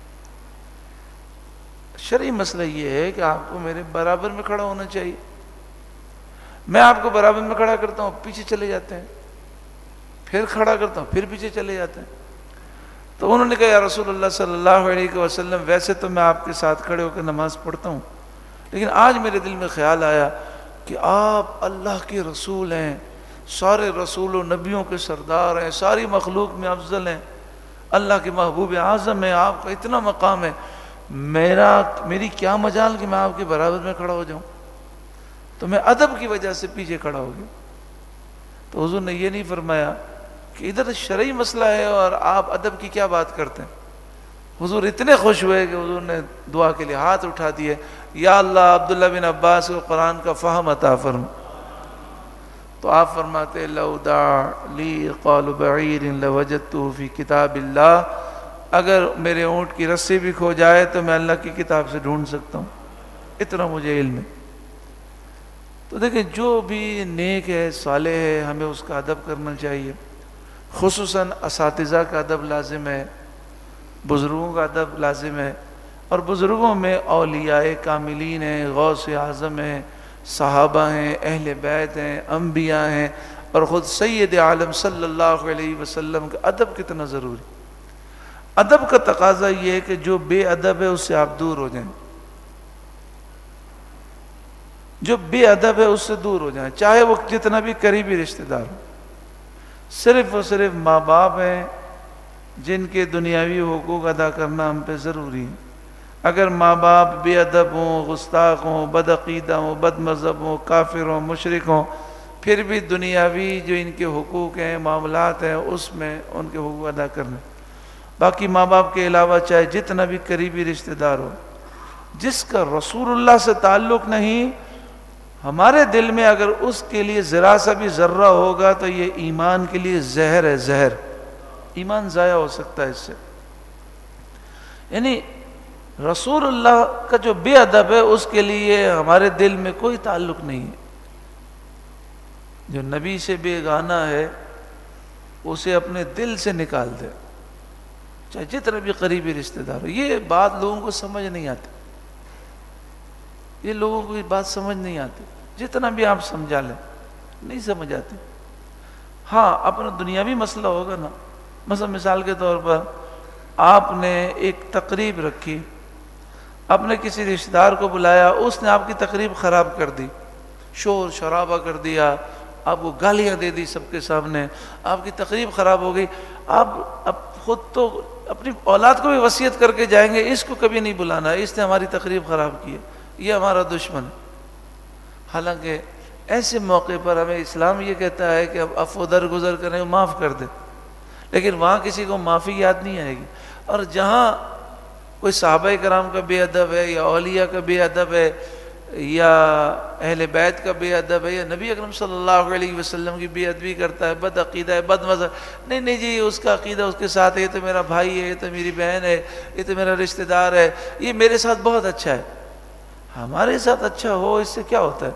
شرعی مسئلہ یہ ہے کہ آپ کو میرے برابر میں کھڑا ہونا چاہیے، میں آپ کو برابر میں کھڑا کرتا ہوں پیچھے چلے جاتے ہیں، پھر کھڑا کرتا ہوں پھر پیچھے چلے جاتے ہیں۔ تو انہوں نے کہا یا رسول اللہ صلی اللہ علیہ وسلم، ویسے تو میں آپ کے ساتھ کھڑے ہو کر نماز پڑھتا ہوں، لیکن آج میرے دل میں خیال آیا کہ آپ اللہ کے رسول ہیں، سارے رسول و نبیوں کے سردار ہیں، ساری مخلوق میں افضل ہیں، اللہ کے محبوب اعظم ہیں، آپ کا اتنا مقام ہے، میری کیا مجال کہ میں آپ کے برابر میں کھڑا ہو جاؤں؟ تو میں ادب کی وجہ سے پیچھے کھڑا ہو گیا۔ تو حضور نے یہ نہیں فرمایا کہ ادھر شرعی مسئلہ ہے اور آپ ادب کی کیا بات کرتے ہیں۔ حضور اتنے خوش ہوئے کہ حضور نے دعا کے لیے ہاتھ اٹھا دیے، یا اللہ عبداللہ بن عباس کو قرآن کا فہم عطا فرما۔ تو آپ فرماتے لو دع لی قول بعیر لوجدته فی کتاب اللہ، اگر میرے اونٹ کی رسی بھی کھو جائے تو میں اللہ کی کتاب سے ڈھونڈ سکتا ہوں، اتنا مجھے علم ہے۔ تو دیکھیں جو بھی نیک ہے صالح ہے ہمیں اس کا ادب کرنا چاہیے، خصوصاً اساتذہ کا ادب لازم ہے، بزرگوں کا ادب لازم ہے۔ اور بزرگوں میں اولیاء کاملین ہیں، غوث اعظم ہیں، صحابہ ہیں، اہل بیت ہیں، انبیاء ہیں، اور خود سید عالم صلی اللہ علیہ وسلم کا ادب کتنا ضروری۔ ادب کا تقاضا یہ ہے کہ جو بے ادب ہے اس سے آپ دور ہو جائیں، جو بے ادب ہے اس سے دور ہو جائیں، چاہے وہ جتنا بھی قریبی رشتہ دار ہو۔ صرف اور صرف ماں باپ ہیں جن کے دنیاوی حقوق ادا کرنا ہم پہ ضروری ہے۔ اگر ماں باپ بے ادب ہوں، گستاخ ہوں، بد عقیدہ ہوں، بد مذہب ہوں، کافر ہوں، مشرک ہوں، پھر بھی دنیاوی جو ان کے حقوق ہیں، معاملات ہیں، اس میں ان کے حقوق ادا کرنے۔ باقی ماں باپ کے علاوہ چاہے جتنا بھی قریبی رشتہ دار ہو، جس کا رسول اللہ سے تعلق نہیں، ہمارے دل میں اگر اس کے لیے ذرا سا بھی ذرہ ہوگا تو یہ ایمان کے لیے زہر ہے، زہر۔ ایمان ضائع ہو سکتا ہے اس سے۔ یعنی رسول اللہ کا جو بے ادب ہے اس کے لیے ہمارے دل میں کوئی تعلق نہیں ہے۔ جو نبی سے بیگانہ ہے اسے اپنے دل سے نکال دے، چاہے جتنا بھی قریبی رشتہ دار ہو۔ یہ بات لوگوں کو سمجھ نہیں آتی، یہ لوگوں کو یہ بات سمجھ نہیں آتی، جتنا بھی آپ سمجھا لیں نہیں سمجھ آتی۔ ہاں اپنا دنیاوی مسئلہ ہوگا نا، مثلا مثال کے طور پر آپ نے ایک تقریب رکھی، آپ نے کسی رشتہ دار کو بلایا، اس نے آپ کی تقریب خراب کر دی، شور شرابہ کر دیا، آپ کو گالیاں دے دی سب کے سامنے، آپ کی تقریب خراب ہو گئی۔ آپ خود تو اپنی اولاد کو بھی وصیت کر کے جائیں گے اس کو کبھی نہیں بلانا، اس نے ہماری تقریب خراب کی ہے، یہ ہمارا دشمن ہے۔ حالانکہ ایسے موقع پر ہمیں اسلام یہ کہتا ہے کہ اب عفو درگزر کریں، معاف کر دیں، لیکن وہاں کسی کو معافی یاد نہیں آئے گی۔ اور جہاں کوئی صحابہ کرام کا بے ادب ہے، یا اولیاء کا بے ادب ہے، یا اہل بیت کا بے ادب ہے، یا نبی اکرم صلی اللہ علیہ وسلم کی بے ادبی کرتا ہے، بد عقیدہ ہے، بد مذہب، نہیں جی اس کا عقیدہ اس کے ساتھ ہے، یہ تو میرا بھائی ہے، یہ تو میری بہن ہے، یہ تو میرا رشتہ دار ہے، یہ میرے ساتھ بہت اچھا ہے۔ ہمارے ساتھ اچھا ہو اس سے کیا ہوتا ہے؟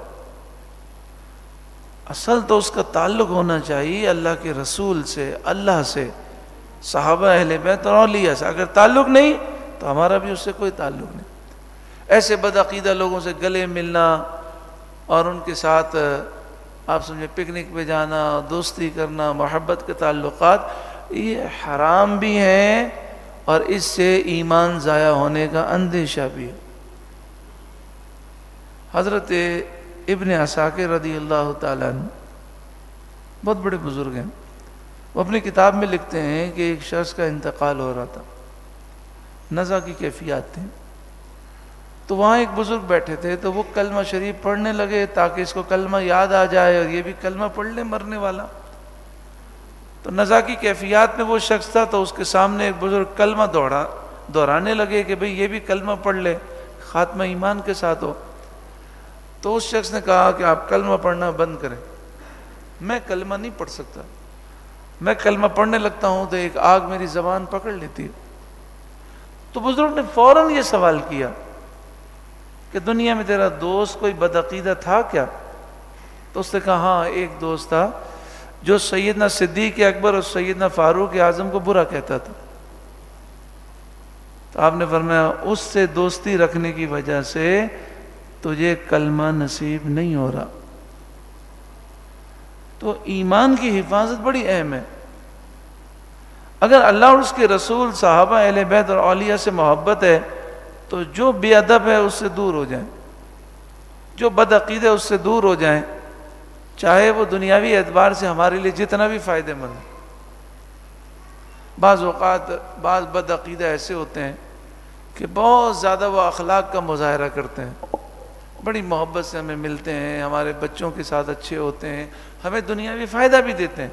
اصل تو اس کا تعلق ہونا چاہیے اللہ کے رسول سے، اللہ سے، صحابہ اہل بیت اور اولیاء سے۔ اگر تعلق نہیں تو ہمارا بھی اس سے کوئی تعلق نہیں۔ ایسے بد عقیدہ لوگوں سے گلے ملنا اور ان کے ساتھ آپ سمجھے پکنک پہ جانا، دوستی کرنا، محبت کے تعلقات، یہ حرام بھی ہیں اور اس سے ایمان ضائع ہونے کا اندیشہ بھی ہے۔ حضرت ابن عساکر رضی اللہ تعالیٰ عنہ بہت بڑے بزرگ ہیں، وہ اپنی کتاب میں لکھتے ہیں کہ ایک شخص کا انتقال ہو رہا تھا، نزع کی کیفیات تھیں، تو وہاں ایک بزرگ بیٹھے تھے، تو وہ کلمہ شریف پڑھنے لگے تاکہ اس کو کلمہ یاد آ جائے اور یہ بھی کلمہ پڑھ لے مرنے والا۔ تو نزع کی کیفیات میں وہ شخص تھا، تو اس کے سامنے ایک بزرگ کلمہ دہرانے لگے کہ بھئی یہ بھی کلمہ پڑھ لے، خاتمہ ایمان کے ساتھ ہو۔ تو اس شخص نے کہا کہ آپ کلمہ پڑھنا بند کریں، میں کلمہ نہیں پڑھ سکتا، میں کلمہ پڑھنے لگتا ہوں تو ایک آگ میری زبان پکڑ لیتی ہے۔ تو بزرگ نے فوراً یہ سوال کیا کہ دنیا میں تیرا دوست کوئی بدعقیدہ تھا کیا؟ تو اس نے کہا ہاں ایک دوست تھا جو سیدنا صدیق اکبر اور سیدنا فاروق اعظم کو برا کہتا تھا۔ تو آپ نے فرمایا اس سے دوستی رکھنے کی وجہ سے تجھے کلمہ نصیب نہیں ہو رہا۔ تو ایمان کی حفاظت بڑی اہم ہے۔ اگر اللہ اور اس کے رسول، صحابہ اہل بیت اور اولیاء سے محبت ہے تو جو بے ادب ہے اس سے دور ہو جائیں، جو بد عقیدہ ہے اس سے دور ہو جائیں، چاہے وہ دنیاوی اعتبار سے ہمارے لیے جتنا بھی فائدہ مند ہے۔ بعض اوقات بعض بد عقیدہ ایسے ہوتے ہیں کہ بہت زیادہ وہ اخلاق کا مظاہرہ کرتے ہیں، بڑی محبت سے ہمیں ملتے ہیں، ہمارے بچوں کے ساتھ اچھے ہوتے ہیں، ہمیں دنیاوی فائدہ بھی دیتے ہیں،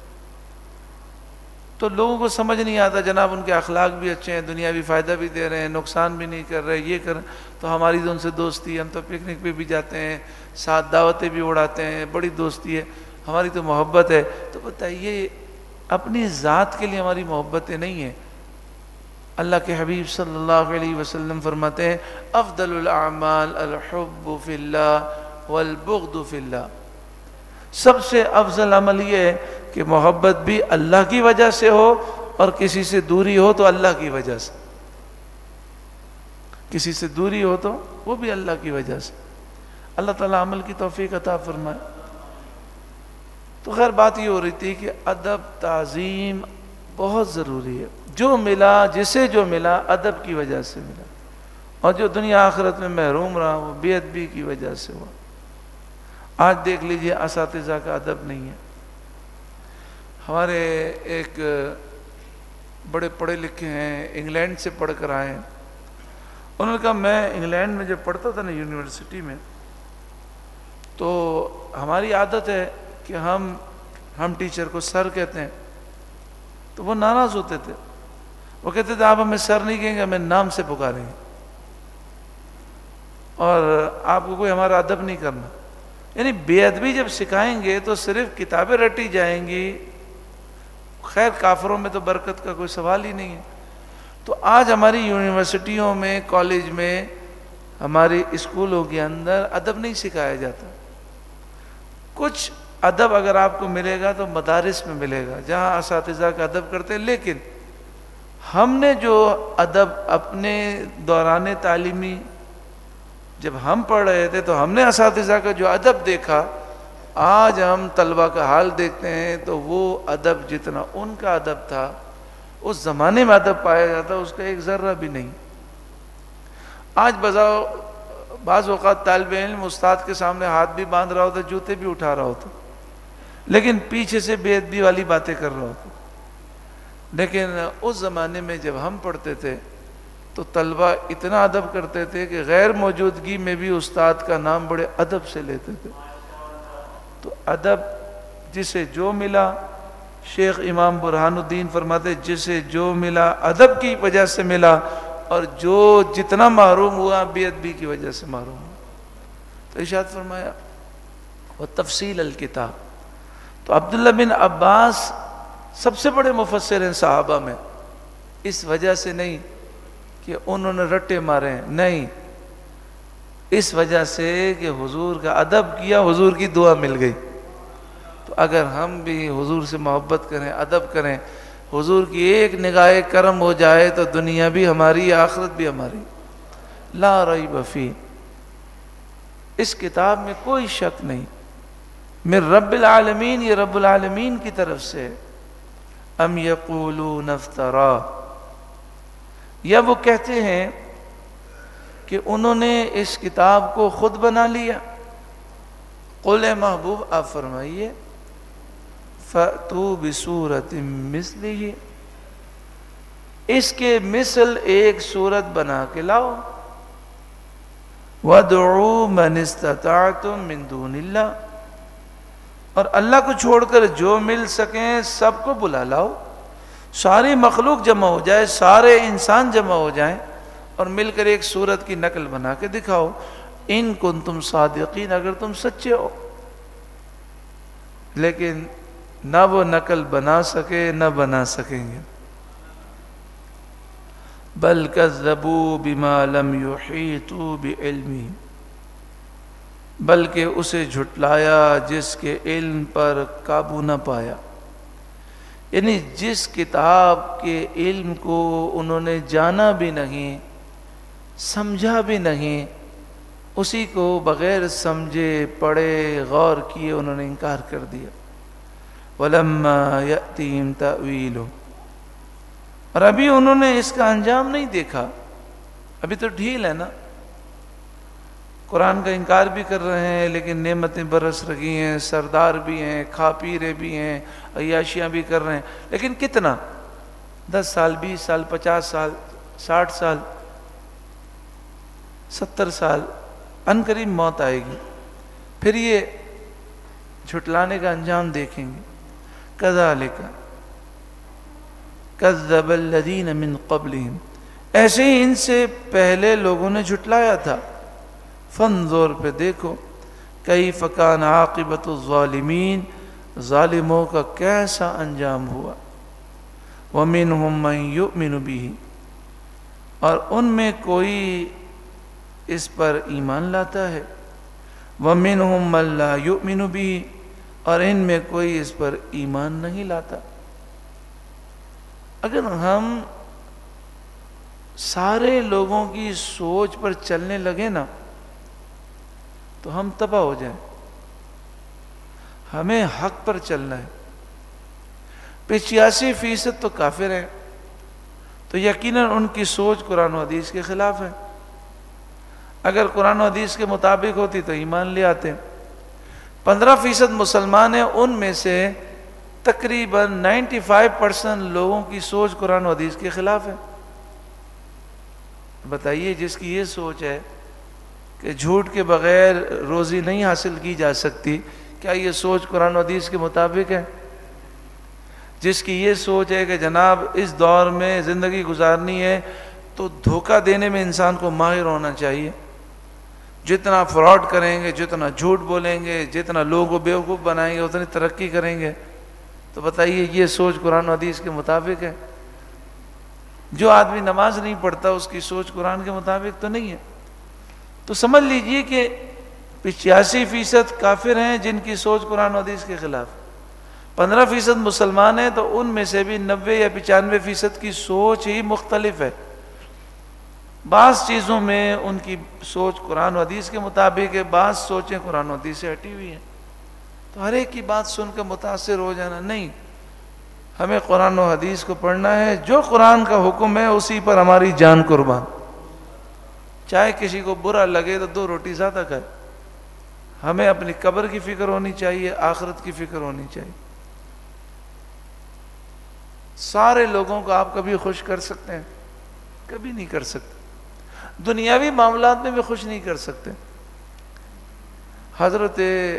تو لوگوں کو سمجھ نہیں آتا جناب ان کے اخلاق بھی اچھے ہیں، دنیاوی فائدہ بھی دے رہے ہیں، نقصان بھی نہیں کر رہے، یہ کر رہے ہیں، تو ہماری تو ان سے دوستی ہے، ہم تو پکنک پہ بھی جاتے ہیں، ساتھ دعوتیں بھی اڑاتے ہیں، بڑی دوستی ہے، ہماری تو محبت ہے۔ تو بتائیے اپنی ذات کے لیے ہماری محبتیں نہیں ہیں۔ اللہ کے حبیب صلی اللہ علیہ وسلم فرماتے ہیں افضل الاعمال الحب فی اللہ والبغض فی اللہ، سب سے افضل عمل یہ ہے کہ محبت بھی اللہ کی وجہ سے ہو اور کسی سے دوری ہو تو اللہ کی وجہ سے۔ کسی سے دوری ہو تو وہ بھی اللہ کی وجہ سے. اللہ تعالیٰ عمل کی توفیق عطا فرمائے. تو خیر بات یہ ہو رہی تھی کہ ادب تعظیم بہت ضروری ہے. جو ملا جسے جو ملا ادب کی وجہ سے ملا، اور جو دنیا آخرت میں محروم رہا وہ بے ادبی کی وجہ سے ہوا. آج دیکھ لیجئے اساتذہ کا ادب نہیں ہے. ہمارے ایک بڑے پڑھے لکھے ہیں، انگلینڈ سے پڑھ کر آئے ہیں. انہوں نے کہا میں انگلینڈ میں جب پڑھتا تھا نا یونیورسٹی میں، تو ہماری عادت ہے کہ ہم ٹیچر کو سر کہتے ہیں. تو وہ ناراض ہوتے تھے. وہ کہتے تھے آپ ہمیں سر نہیں کہیں گے، ہمیں نام سے پکاریں گے، اور آپ کو کوئی ہمارا ادب نہیں کرنا. یعنی بے ادبی جب سکھائیں گے تو صرف کتابیں رٹی جائیں گی. خیر کافروں میں تو برکت کا کوئی سوال ہی نہیں ہے. تو آج ہماری یونیورسٹیوں میں، کالج میں، ہماری اسکولوں کے اندر ادب نہیں سکھایا جاتا. کچھ ادب اگر آپ کو ملے گا تو مدارس میں ملے گا جہاں اساتذہ کا ادب کرتے ہیں. لیکن ہم نے جو ادب اپنے دوران تعلیمی جب ہم پڑھ رہے تھے تو ہم نے اساتذہ کا جو ادب دیکھا، آج ہم طلبہ کا حال دیکھتے ہیں تو وہ ادب جتنا ان کا ادب تھا اس زمانے میں ادب پایا جاتا اس کا ایک ذرہ بھی نہیں. آج بعض اوقات طالب علم استاد کے سامنے ہاتھ بھی باندھ رہا ہوتا، جوتے بھی اٹھا رہا ہوتا، لیکن پیچھے سے بے ادبی والی باتیں کر رہا ہوتا. لیکن اس زمانے میں جب ہم پڑھتے تھے تو طلبہ اتنا ادب کرتے تھے کہ غیر موجودگی میں بھی استاد کا نام بڑے ادب سے لیتے تھے. تو ادب جسے جو ملا، شیخ امام برہان الدین فرماتے جسے جو ملا ادب کی وجہ سے ملا، اور جو جتنا محروم ہوا بے ادبی کی وجہ سے محروم ہوا. تو ارشاد فرمایا وتفصیل الکتاب. تو عبداللہ بن عباس سب سے بڑے مفسر ہیں صحابہ میں. اس وجہ سے نہیں کہ انہوں نے رٹے مارے ہیں، نہیں، اس وجہ سے کہ حضور کا ادب کیا، حضور کی دعا مل گئی. تو اگر ہم بھی حضور سے محبت کریں، ادب کریں، حضور کی ایک نگاہ کرم ہو جائے تو دنیا بھی ہماری، آخرت بھی ہماری. لا ریب فی، اس کتاب میں کوئی شک نہیں. من رب العالمین، یہ رب العالمین کی طرف سے. ام یقولون افترا، یا وہ کہتے ہیں کہ انہوں نے اس کتاب کو خود بنا لیا. قل اے محبوب آپ فرمائیے فَأْتُوا بِسُورَةٍ مِثْلِهِ، اس کے مثل ایک صورت بنا کے لاؤ. وَادْعُوا مَنِ اسْتَطَعْتُم مِّن دُونِ اللَّهِ، اور اللہ کو چھوڑ کر جو مل سکیں سب کو بلا لاؤ. ساری مخلوق جمع ہو جائے، سارے انسان جمع ہو جائیں اور مل کر ایک صورت کی نقل بنا کے دکھاؤ. ان کنتم صادقین، اگر تم سچے ہو. لیکن نہ وہ نقل بنا سکے نہ بنا سکیں گے. بل کذبوا بما لم یحیطوا بعلمہ، بلکہ اسے جھٹلایا جس کے علم پر قابو نہ پایا. یعنی جس کتاب کے علم کو انہوں نے جانا بھی نہیں، سمجھا بھی نہیں، اسی کو بغیر سمجھے، پڑھے، غور کیے انہوں نے انکار کر دیا. وَلَمَّا يَأْتِهِمْ تَأْوِيلُهُ، اور ابھی انہوں نے اس کا انجام نہیں دیکھا. ابھی تو ڈھیل ہے نا، قرآن کا انکار بھی کر رہے ہیں لیکن نعمتیں برس رہی ہیں، سردار بھی ہیں، کھا پی رہے بھی ہیں، عیاشیاں بھی کر رہے ہیں. لیکن کتنا؟ 10 سال، 20 سال، 50 سال، 60 سال، 70 سال، ان قریب موت آئے گی، پھر یہ جھٹلانے کا انجام دیکھیں گے. کذالک کذب الذین من قبلہم، ایسے ہی ان سے پہلے لوگوں نے جھٹلایا تھا. فانظر، پہ دیکھو، کیف کان عاقبۃ الظالمین، ظالموں کا کیسا انجام ہوا. ومنہم من یؤمن بہ، اور ان میں کوئی اس پر ایمان لاتا ہے. ومنہم من لا یؤمن بہ، اور ان میں کوئی اس پر ایمان نہیں لاتا. اگر ہم سارے لوگوں کی سوچ پر چلنے لگے نا تو ہم تباہ ہو جائیں. ہمیں حق پر چلنا ہے. 85% تو کافر ہیں، تو یقیناً ان کی سوچ قرآن و حدیث کے خلاف ہے. اگر قرآن و حدیث کے مطابق ہوتی تو ایمان لے آتے. 15% مسلمان ہیں، ان میں سے تقریباً 95% لوگوں کی سوچ قرآن و حدیث کے خلاف ہے. بتائیے، جس کی یہ سوچ ہے کہ جھوٹ کے بغیر روزی نہیں حاصل کی جا سکتی، کیا یہ سوچ قرآن و حدیث کے مطابق ہے؟ جس کی یہ سوچ ہے کہ جناب اس دور میں زندگی گزارنی ہے تو دھوکہ دینے میں انسان کو ماہر ہونا چاہیے. جتنا فراڈ کریں گے، جتنا جھوٹ بولیں گے، جتنا لوگوں کو بیوقوف بنائیں گے، اتنی ترقی کریں گے. تو بتائیے یہ سوچ قرآن و حدیث کے مطابق ہے؟ جو آدمی نماز نہیں پڑھتا اس کی سوچ قرآن کے مطابق تو نہیں ہے. تو سمجھ لیجئے کہ 85% کافر ہیں جن کی سوچ قرآن و حدیث کے خلاف. 15% مسلمان ہیں تو ان میں سے بھی 90 یا 95% کی سوچ ہی مختلف ہے. بعض چیزوں میں ان کی سوچ قرآن و حدیث کے مطابق ہے، بعض سوچیں قرآن و حدیث سے ہٹی ہوئی ہیں. تو ہر ایک کی بات سن کے متاثر ہو جانا نہیں. ہمیں قرآن و حدیث کو پڑھنا ہے، جو قرآن کا حکم ہے اسی پر ہماری جان قربان. چاہے کسی کو برا لگے تو 2 روٹی زیادہ کھائے. ہمیں اپنی قبر کی فکر ہونی چاہیے، آخرت کی فکر ہونی چاہیے. سارے لوگوں کو آپ کبھی خوش کر سکتے ہیں؟ کبھی نہیں کر سکتے. دنیاوی معاملات میں بھی خوش نہیں کر سکتے. حضرت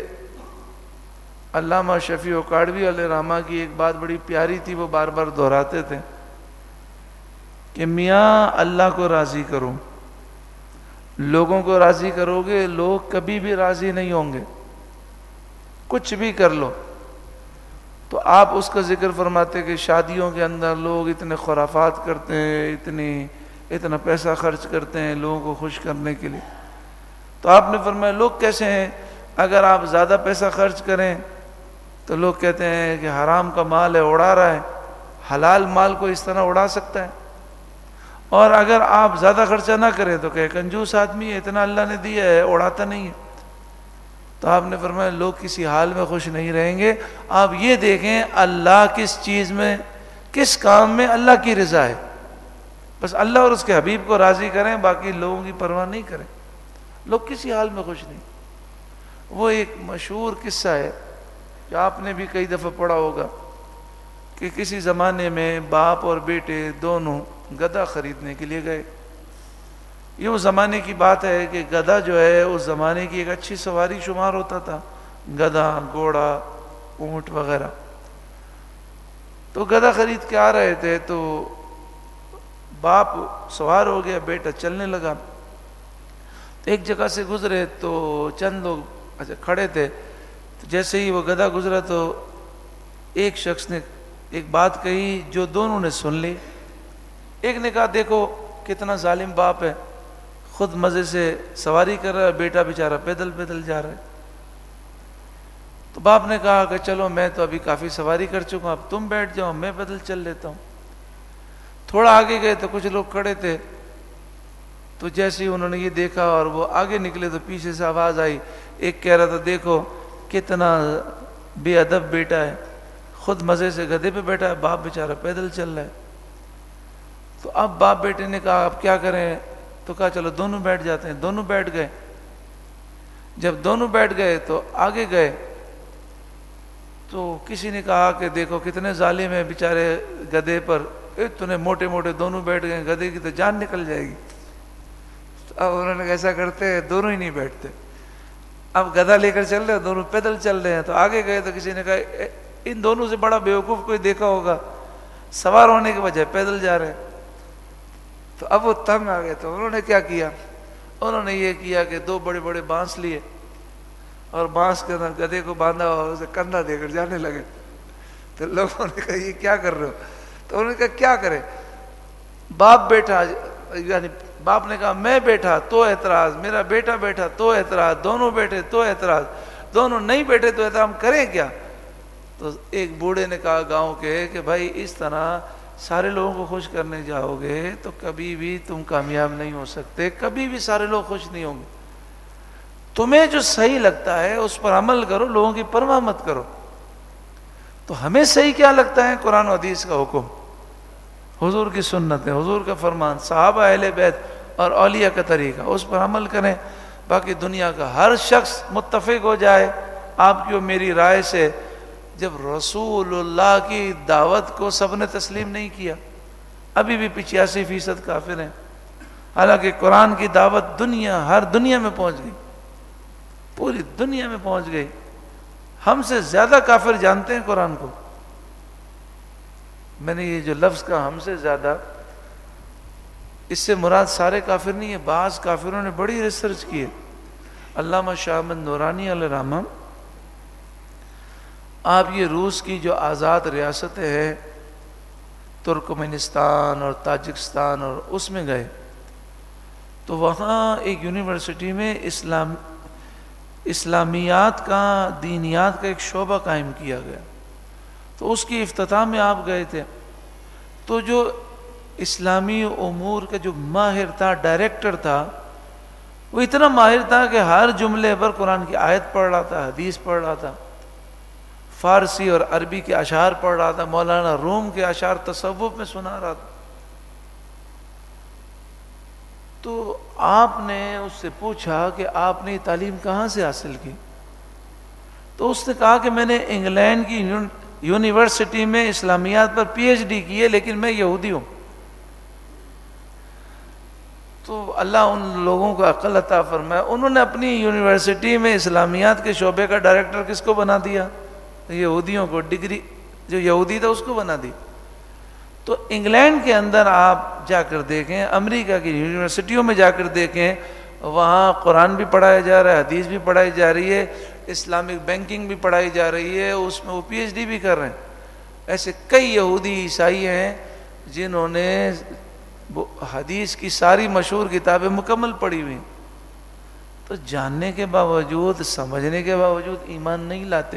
علامہ شفیع کاڑوی علیہ رحمہ کی ایک بات بڑی پیاری تھی، وہ بار بار دہراتے تھے کہ میاں اللہ کو راضی کرو. لوگوں کو راضی کرو گے، لوگ کبھی بھی راضی نہیں ہوں گے. کچھ بھی کر لو. تو آپ اس کا ذکر فرماتے کہ شادیوں کے اندر لوگ اتنے خرافات کرتے ہیں، اتنا پیسہ خرچ کرتے ہیں لوگوں کو خوش کرنے کے لیے. تو آپ نے فرمایا لوگ کیسے ہیں؟ اگر آپ زیادہ پیسہ خرچ کریں تو لوگ کہتے ہیں کہ حرام کا مال ہے، اڑا رہا ہے. حلال مال کو اس طرح اڑا سکتا ہے. اور اگر آپ زیادہ خرچہ نہ کریں تو کہ کنجوس آدمی ہے، اتنا اللہ نے دیا ہے، اڑاتا نہیں ہے. تو آپ نے فرمایا لوگ کسی حال میں خوش نہیں رہیں گے. آپ یہ دیکھیں اللہ کس چیز میں، کس کام میں اللہ کی رضا ہے. بس اللہ اور اس کے حبیب کو راضی کریں، باقی لوگوں کی پرواہ نہیں کریں. لوگ کسی حال میں خوش نہیں. وہ ایک مشہور قصہ ہے جو آپ نے بھی کئی دفعہ پڑھا ہوگا کہ کسی زمانے میں باپ اور بیٹے دونوں گدھا خریدنے کے لیے گئے. یہ اس زمانے کی بات ہے کہ گدھا جو ہے اس زمانے کی ایک اچھی سواری شمار ہوتا تھا. گدھا، گھوڑا، اونٹ وغیرہ. تو گدھا خرید کے آ رہے تھے تو باپ سوار ہو گیا، بیٹا چلنے لگا. ایک جگہ سے گزرے تو چند لوگ کھڑے تھے. تو جیسے ہی وہ گدھا گزرا تو ایک شخص نے ایک بات کہی جو دونوں نے سن لی. ایک نے کہا دیکھو کتنا ظالم باپ ہے، خود مزے سے سواری کر رہا ہے، بیٹا بیچارہ پیدل پیدل جا رہا ہے. تو باپ نے کہا کہ چلو میں تو ابھی کافی سواری کر چکا ہوں، اب تم بیٹھ جاؤ، میں پیدل چل لیتا ہوں. تھوڑا آگے گئے تو کچھ لوگ کھڑے تھے. تو جیسے ہی انہوں نے یہ دیکھا اور وہ آگے نکلے تو پیچھے سے آواز آئی. ایک کہہ رہا تھا دیکھو کتنا بے ادب بیٹا ہے، خود مزے سے گدھے پہ بیٹھا ہے، باپ بیچارہ پیدل چل رہا ہے. تو اب باپ بیٹے نے کہا اب کیا کریں؟ تو کہا چلو دونوں بیٹھ جاتے ہیں. دونوں بیٹھ گئے. جب دونوں بیٹھ گئے تو آگے گئے تو کسی نے کہا کہ دیکھو کتنے ظالم ہیں بیچارے گدھے پر، اتنے موٹے موٹے دونوں بیٹھ گئے، گدھے کی تو جان نکل جائے گی. اب انہوں نے ایسا کرتے ہیں دونوں ہی نہیں بیٹھتے. اب گدھا لے کر چل رہے ہیں، دونوں پیدل چل رہے ہیں. تو آگے گئے تو کسی نے کہا ان دونوں سے بڑا بیوقوف کوئی دیکھا ہوگا، سوار ہونے کے بجائے پیدل جا رہے ہیں. تو اب وہ تنگ آ گئے. تو انہوں نے کیا کیا؟ انہوں نے یہ کیا کہ 2 بڑے بڑے بانس لیے اور بانس کے اندر گدھے کو باندھا اور اسے کندھا دے کر جانے لگے. تو لوگوں نے کہا یہ کیا کر رہے ہو؟ تو انہوں نے کہا کیا کرے؟ باپ بیٹھا، یعنی باپ نے کہا میں بیٹھا تو اعتراض، میرا بیٹا بیٹھا تو اعتراض، دونوں بیٹھے تو اعتراض، دونوں نہیں بیٹھے تو اعتراض، ہم کریں کیا؟ تو ایک بوڑھے نے کہا گاؤں کے کہ بھائی اس طرح سارے لوگوں کو خوش کرنے جاؤ گے تو کبھی بھی تم کامیاب نہیں ہو سکتے، کبھی بھی سارے لوگ خوش نہیں ہوں گے۔ تمہیں جو صحیح لگتا ہے اس پر عمل کرو، لوگوں کی پرواہ مت کرو۔ تو ہمیں صحیح کیا لگتا ہے؟ قرآن و حدیث کا حکم، حضور کی سنت ہے، حضور کا فرمان، صحابہ اہل بیت اور اولیاء کا طریقہ، اس پر عمل کریں۔ باقی دنیا کا ہر شخص متفق ہو جائے آپ کی اور میری رائے سے۔ جب رسول اللہ کی دعوت کو سب نے تسلیم نہیں کیا، ابھی بھی 85% کافر ہیں، حالانکہ قرآن کی دعوت ہر دنیا میں پہنچ گئی، پوری دنیا میں پہنچ گئی۔ ہم سے زیادہ کافر جانتے ہیں قرآن کو۔ میں نے یہ جو لفظ کہا ہم سے زیادہ، اس سے مراد سارے کافر نہیں ہے، بعض کافروں نے بڑی ریسرچ کی ہے۔ علامہ شاہ احمد نورانی علیہ رحمہ، آپ یہ روس کی جو آزاد ریاستیں ہیں ترکمانستان اور تاجکستان، اور اس میں گئے تو وہاں ایک یونیورسٹی میں اسلامیات کا، دینیات کا ایک شعبہ قائم کیا گیا۔ تو اس کی افتتاح میں آپ گئے تھے، تو جو اسلامی امور کا جو ماہر تھا، ڈائریکٹر تھا، وہ اتنا ماہر تھا کہ ہر جملے پر قرآن کی آیت پڑھ رہا تھا، حدیث پڑھ رہا تھا، فارسی اور عربی کے اشعار پڑھ رہا تھا، مولانا روم کے اشعار تصوف میں سنا رہا تھا۔ تو آپ نے اس سے پوچھا کہ آپ نے یہ تعلیم کہاں سے حاصل کی؟ تو اس نے کہا کہ میں نے انگلینڈ کی یونیورسٹی میں اسلامیات پر پی ایچ ڈی کی ہے، لیکن میں یہودی ہوں۔ تو اللہ ان لوگوں کو عقل عطا فرمائے، انہوں نے اپنی یونیورسٹی میں اسلامیات کے شعبے کا ڈائریکٹر کس کو بنا دیا؟ یہودیوں کو، ڈگری جو یہودی تھا اس کو بنا دی۔ تو انگلینڈ کے اندر آپ جا کر دیکھیں، امریکہ کی یونیورسٹیوں میں جا کر دیکھیں، وہاں قرآن بھی پڑھایا جا رہا ہے، حدیث بھی پڑھائی جا رہی ہے، اسلامک بینکنگ بھی پڑھائی جا رہی ہے، اس میں وہ پی ایچ ڈی بھی کر رہے ہیں۔ ایسے کئی یہودی عیسائی ہیں جنہوں نے حدیث کی ساری مشہور کتابیں مکمل پڑھی ہوئی، تو جاننے کے باوجود، سمجھنے کے باوجود ایمان نہیں لاتے۔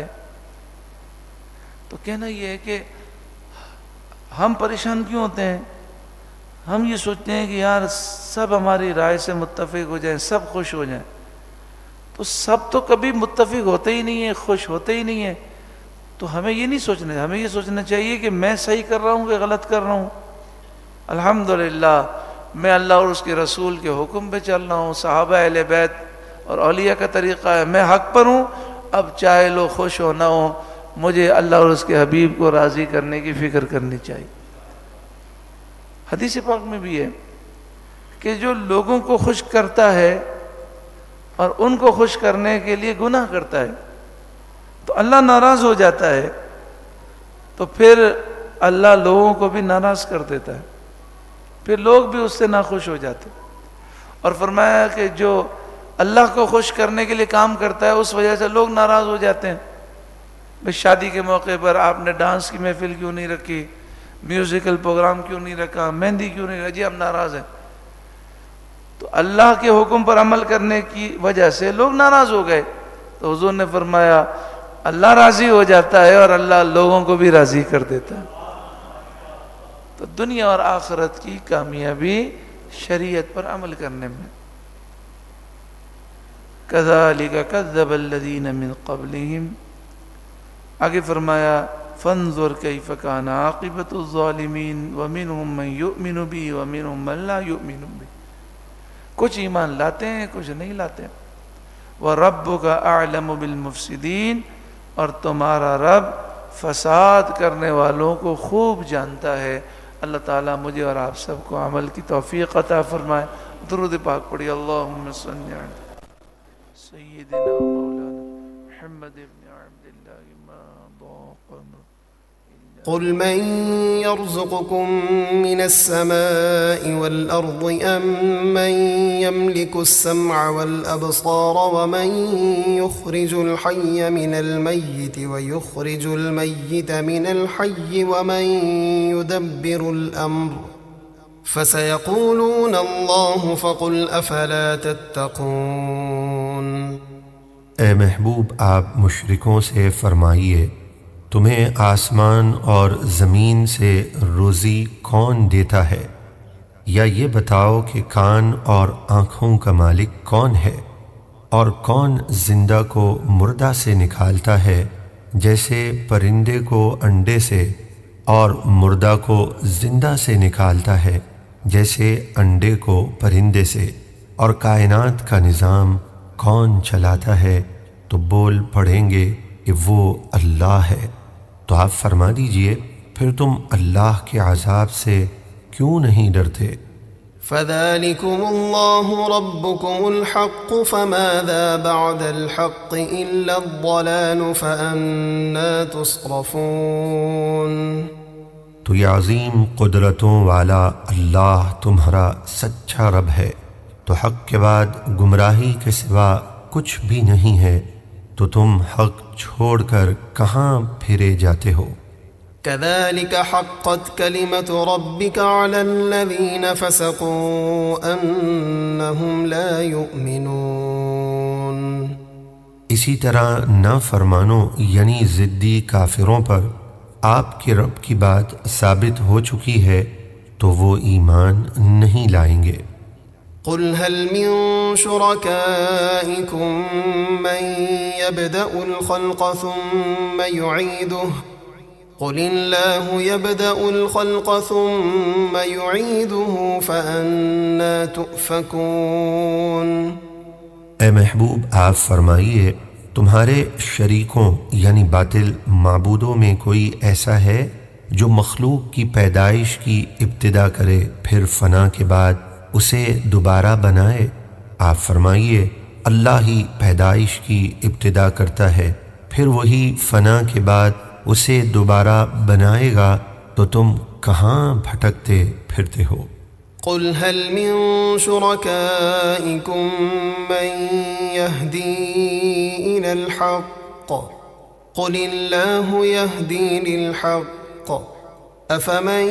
تو کہنا یہ ہے کہ ہم پریشان کیوں ہوتے ہیں؟ ہم یہ سوچتے ہیں کہ یار سب ہماری رائے سے متفق ہو جائیں، سب خوش ہو جائیں۔ تو سب تو کبھی متفق ہوتے ہی نہیں ہیں، خوش ہوتے ہی نہیں ہیں۔ تو ہمیں یہ نہیں سوچنا، ہمیں یہ سوچنا چاہیے کہ میں صحیح کر رہا ہوں کہ غلط کر رہا ہوں۔ الحمدللہ میں اللہ اور اس کے رسول کے حکم پہ چل رہا ہوں، صحابہ اہل بیت اور اولیاء کا طریقہ ہے، میں حق پر ہوں۔ اب چاہے لوگ خوش ہو نہ ہو، مجھے اللہ اور اس کے حبیب کو راضی کرنے کی فکر کرنی چاہیے۔ حدیث پاک میں بھی ہے کہ جو لوگوں کو خوش کرتا ہے اور ان کو خوش کرنے کے لیے گناہ کرتا ہے تو اللہ ناراض ہو جاتا ہے، تو پھر اللہ لوگوں کو بھی ناراض کر دیتا ہے، پھر لوگ بھی اس سے ناخوش ہو جاتے۔ اور فرمایا کہ جو اللہ کو خوش کرنے کے لیے کام کرتا ہے اس وجہ سے لوگ ناراض ہو جاتے ہیں۔ بھئی شادی کے موقع پر آپ نے ڈانس کی محفل کیوں نہیں رکھی، میوزیکل پروگرام کیوں نہیں رکھا، مہندی کیوں نہیں رکھا؟ جی ہم ناراض ہیں۔ تو اللہ کے حکم پر عمل کرنے کی وجہ سے لوگ ناراض ہو گئے، تو حضور نے فرمایا اللہ راضی ہو جاتا ہے اور اللہ لوگوں کو بھی راضی کر دیتا ہے۔ تو دنیا اور آخرت کی کامیابی شریعت پر عمل کرنے میں۔ كَذَلِكَ كَذَّبَ الَّذِينَ مِن قَبْلِهِمْ، آگے فرمایا فَانظُرْ كَيْفَ كَانَ عَاقِبَةُ الظَّالِمِينَ وَمِنْهُمْ مَنْ يُؤْمِنُ بِهِ وَمِنْهُمْ مَنْ لَا يُؤْمِنُ بِهِ، کچھ ایمان لاتے ہیں کچھ نہیں لاتے۔ وَرَبُّكَ أَعْلَمُ بِالْمُفْسِدِينَ، اور تمہارا رب فساد کرنے والوں کو خوب جانتا ہے۔ اللہ تعالیٰ مجھے اور آپ سب کو عمل کی توفیق عطا فرمائے۔ درود پاک پڑھی، اللہم صلی علی سیدنا مولانا محمد بن عبد اللہ ما ضاق قل من يرزقكم من السماء والأرض أم من يملك السمع والأبصار ومن يخرج الحي من الميت ويخرج الميت من الحي ومن يدبر الأمر فسيقولون الله فقل أفلا تتقون۔ اے محبوب، آپ مشرکوں سے فرمائیے تمہیں آسمان اور زمین سے روزی کون دیتا ہے؟ یا یہ بتاؤ کہ کان اور آنکھوں کا مالک کون ہے؟ اور کون زندہ کو مردہ سے نکالتا ہے، جیسے پرندے کو انڈے سے، اور مردہ کو زندہ سے نکالتا ہے جیسے انڈے کو پرندے سے؟ اور کائنات کا نظام کون چلاتا ہے؟ تو بول پڑیں گے کہ وہ اللہ ہے۔ تو آپ فرما دیجئے پھر تم اللہ کے عذاب سے کیوں نہیں ڈرتے؟ فذلكم الله ربكم الحق فماذا بعد الحق إلا الضلال فأنا تصرفون۔ تو یہ عظیم قدرتوں والا اللہ تمہارا سچا رب ہے، تو حق کے بعد گمراہی کے سوا کچھ بھی نہیں ہے، تو تم حق چھوڑ کر کہاں پھرے جاتے ہو؟ كذلك حقت كلمة ربك على الذين فسقوا أنهم لا يؤمنون۔ اسی طرح نافرمانوں یعنی ضدی کافروں پر آپ کے رب کی بات ثابت ہو چکی ہے تو وہ ایمان نہیں لائیں گے۔ قل هل من شركائكم من يبدأ الخلق ثم يعيده قل الله يبدأ الخلق ثم يعيده فأنا تؤفكون۔ اے محبوب آپ فرمائیے تمہارے شریکوں یعنی باطل معبودوں میں کوئی ایسا ہے جو مخلوق کی پیدائش کی ابتدا کرے پھر فنا کے بعد اسے دوبارہ بنائے؟ آپ فرمائیے اللہ ہی پیدائش کی ابتدا کرتا ہے پھر وہی فنا کے بعد اسے دوبارہ بنائے گا، تو تم کہاں بھٹکتے پھرتے ہو؟ قل هل من شركائكم من يهدي إلى الحق قل الله يهدي للحق أفمن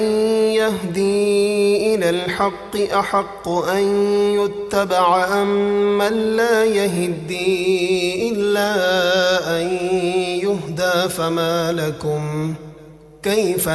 يهدي إلى الحق أحق أن يتبع أم من لا يهدي إلا أن يهدى فما لكم كيف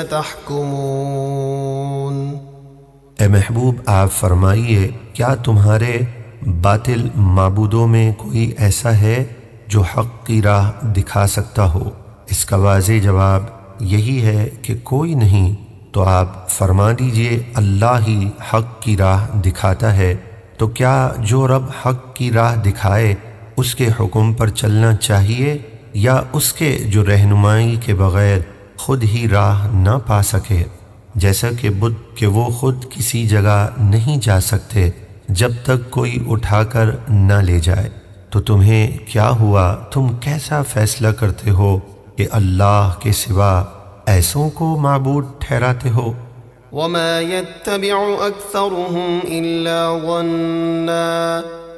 تحكمون۔ اے محبوب آپ فرمائیے کیا تمہارے باطل معبودوں میں کوئی ایسا ہے جو حق کی راہ دکھا سکتا ہو؟ اس کا واضح جواب یہی ہے کہ کوئی نہیں۔ تو آپ فرما دیجئے اللہ ہی حق کی راہ دکھاتا ہے، تو کیا جو رب حق کی راہ دکھائے اس کے حکم پر چلنا چاہیے، یا اس کے جو رہنمائی کے بغیر خود ہی راہ نہ پا سکے؟ جیسا کہ بدھ کہ وہ خود کسی جگہ نہیں جا سکتے جب تک کوئی اٹھا کر نہ لے جائے، تو تمہیں کیا ہوا؟ تم کیسا فیصلہ کرتے ہو کہ اللہ کے سوا ایسوں کو معبود ٹھہراتے ہو؟ وما يتبع أكثرهم إلا ظنا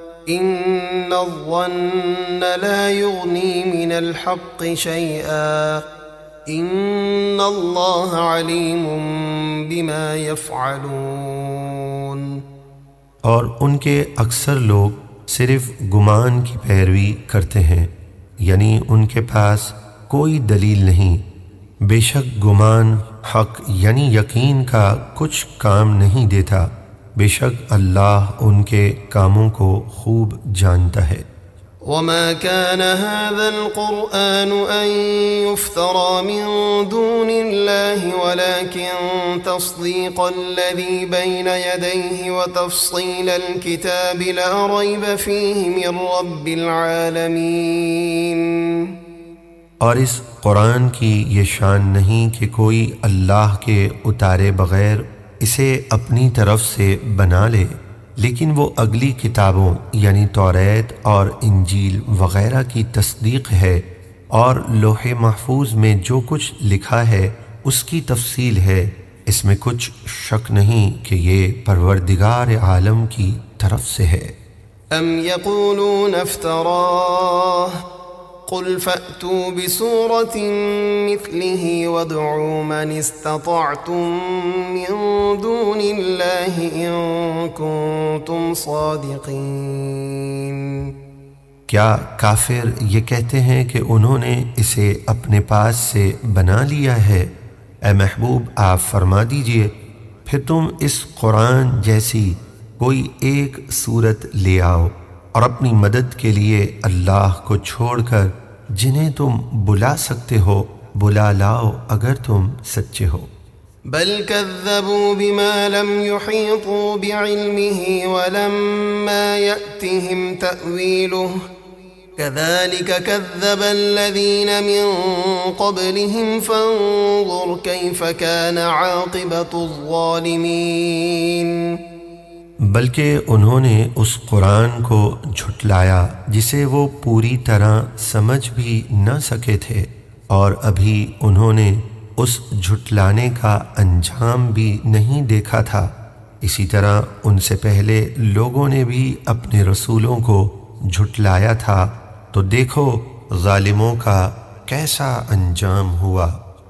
إن الظن لا يغني من الحق شيئا إن الله عليم بما يفعلون۔ اور ان کے اکثر لوگ صرف گمان کی پیروی کرتے ہیں، یعنی ان کے پاس کوئی دلیل نہیں۔ بے شک گمان حق یعنی یقین کا کچھ کام نہیں دیتا، بے شک اللہ ان کے کاموں کو خوب جانتا ہے۔ وما كان هذا القرآن أن يفترى من دون الله ولكن تصديق الذي بين يديه وتفصيل الكتاب لا ريب فيه من رب العالمين۔ اور اس قرآن کی یہ شان نہیں کہ کوئی اللہ کے اتارے بغیر اسے اپنی طرف سے بنا لے، لیکن وہ اگلی کتابوں یعنی توریت اور انجیل وغیرہ کی تصدیق ہے، اور لوح محفوظ میں جو کچھ لکھا ہے اس کی تفصیل ہے، اس میں کچھ شک نہیں کہ یہ پروردگار عالم کی طرف سے ہے۔ ام یقولون افتراہ قل فأتوا بسورة مثله وادعوا من استطعتم من دون الله إن كنتم صادقين۔ کیا کافر یہ کہتے ہیں کہ انہوں نے اسے اپنے پاس سے بنا لیا ہے؟ اے محبوب آپ فرما دیجئے پھر تم اس قرآن جیسی کوئی ایک صورت لے آؤ اور اپنی مدد کے لیے اللہ کو چھوڑ کر جنہیں تم بلا سکتے ہو بلا لاؤ اگر تم سچے ہو۔ بل كذبوا بما لم يحيطوا بعلمه ولما يأتهم تأويله كذلك كذب الذين من قبلهم فانظر كيف كان عاقبة الظالمين۔ بلکہ انہوں نے اس قرآن کو جھٹلایا جسے وہ پوری طرح سمجھ بھی نہ سکے تھے، اور ابھی انہوں نے اس جھٹلانے کا انجام بھی نہیں دیکھا تھا۔ اسی طرح ان سے پہلے لوگوں نے بھی اپنے رسولوں کو جھٹلایا تھا، تو دیکھو ظالموں کا کیسا انجام ہوا۔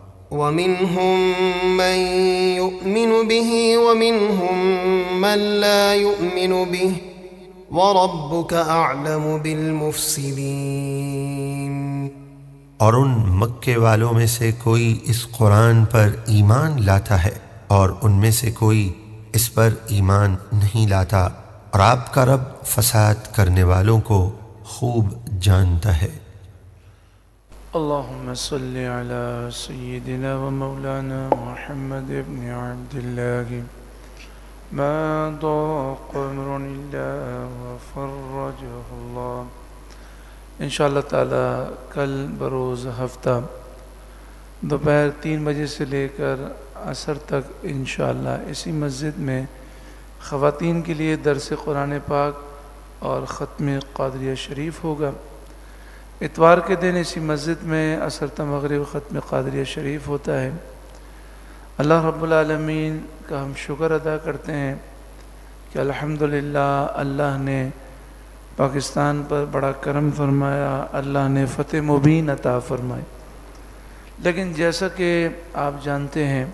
وَمِنْهُمْ مَنْ يُؤْمِنُ بِهِ وَمِنْهُمْ مَنْ لَا يُؤْمِنُ بِهِ وَرَبُّكَ أَعْلَمُ بِالْمُفْسِدِينَ۔ اور ان مکے والوں میں سے کوئی اس قرآن پر ایمان لاتا ہے اور ان میں سے کوئی اس پر ایمان نہیں لاتا، اور آپ کا رب فساد کرنے والوں کو خوب جانتا ہے۔ اللهم صل على سيدنا ومولانا محمد بن عبد الله ما ضاق امر الا وفرجه الله۔ انشاءاللہ تعالی کل بروز ہفتہ دوپہر 3 بجے سے لے کر عصر تک انشاءاللہ اسی مسجد میں خواتین کے لیے درس قرآن پاک اور ختم قادریہ شریف ہوگا۔ اتوار کے دن اسی مسجد میں عصر تا مغرب ختم قادریہ شریف ہوتا ہے۔ اللہ رب العالمین کا ہم شکر ادا کرتے ہیں کہ الحمدللہ اللہ نے پاکستان پر بڑا کرم فرمایا، اللہ نے فتح مبین عطا فرمائی۔ لیکن جیسا کہ آپ جانتے ہیں،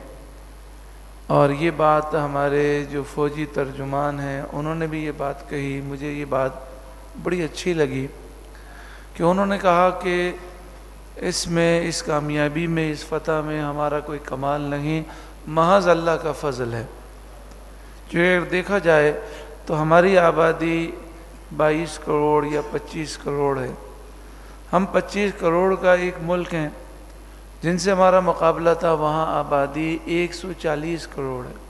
اور یہ بات ہمارے جو فوجی ترجمان ہیں انہوں نے بھی یہ بات کہی، مجھے یہ بات بڑی اچھی لگی کہ انہوں نے کہا کہ اس میں، اس کامیابی میں، اس فتح میں ہمارا کوئی کمال نہیں، محض اللہ کا فضل ہے۔ جو دیکھا جائے تو ہماری آبادی 22 کروڑ یا 25 کروڑ ہے۔ ہم 25 کروڑ کا ایک ملک ہیں، جن سے ہمارا مقابلہ تھا وہاں آبادی 140 کروڑ ہے۔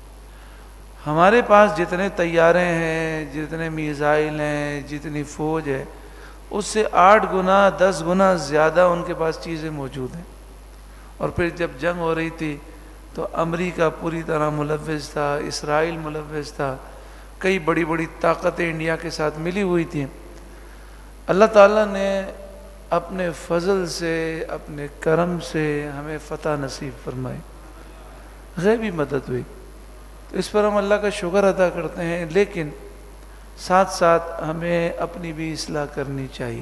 ہمارے پاس جتنے طیارے ہیں، جتنے میزائل ہیں، جتنی فوج ہے، اس سے 8 گنا 10 گنا زیادہ ان کے پاس چیزیں موجود ہیں۔ اور پھر جب جنگ ہو رہی تھی تو امریکہ پوری طرح ملوث تھا، اسرائیل ملوث تھا، کئی بڑی بڑی طاقتیں انڈیا کے ساتھ ملی ہوئی تھیں۔ اللہ تعالیٰ نے اپنے فضل سے، اپنے کرم سے ہمیں فتح نصیب فرمائی، غیبی مدد ہوئی، تو اس پر ہم اللہ کا شکر ادا کرتے ہیں۔ لیکن ساتھ ساتھ ہمیں اپنی بھی اصلاح کرنی چاہیے۔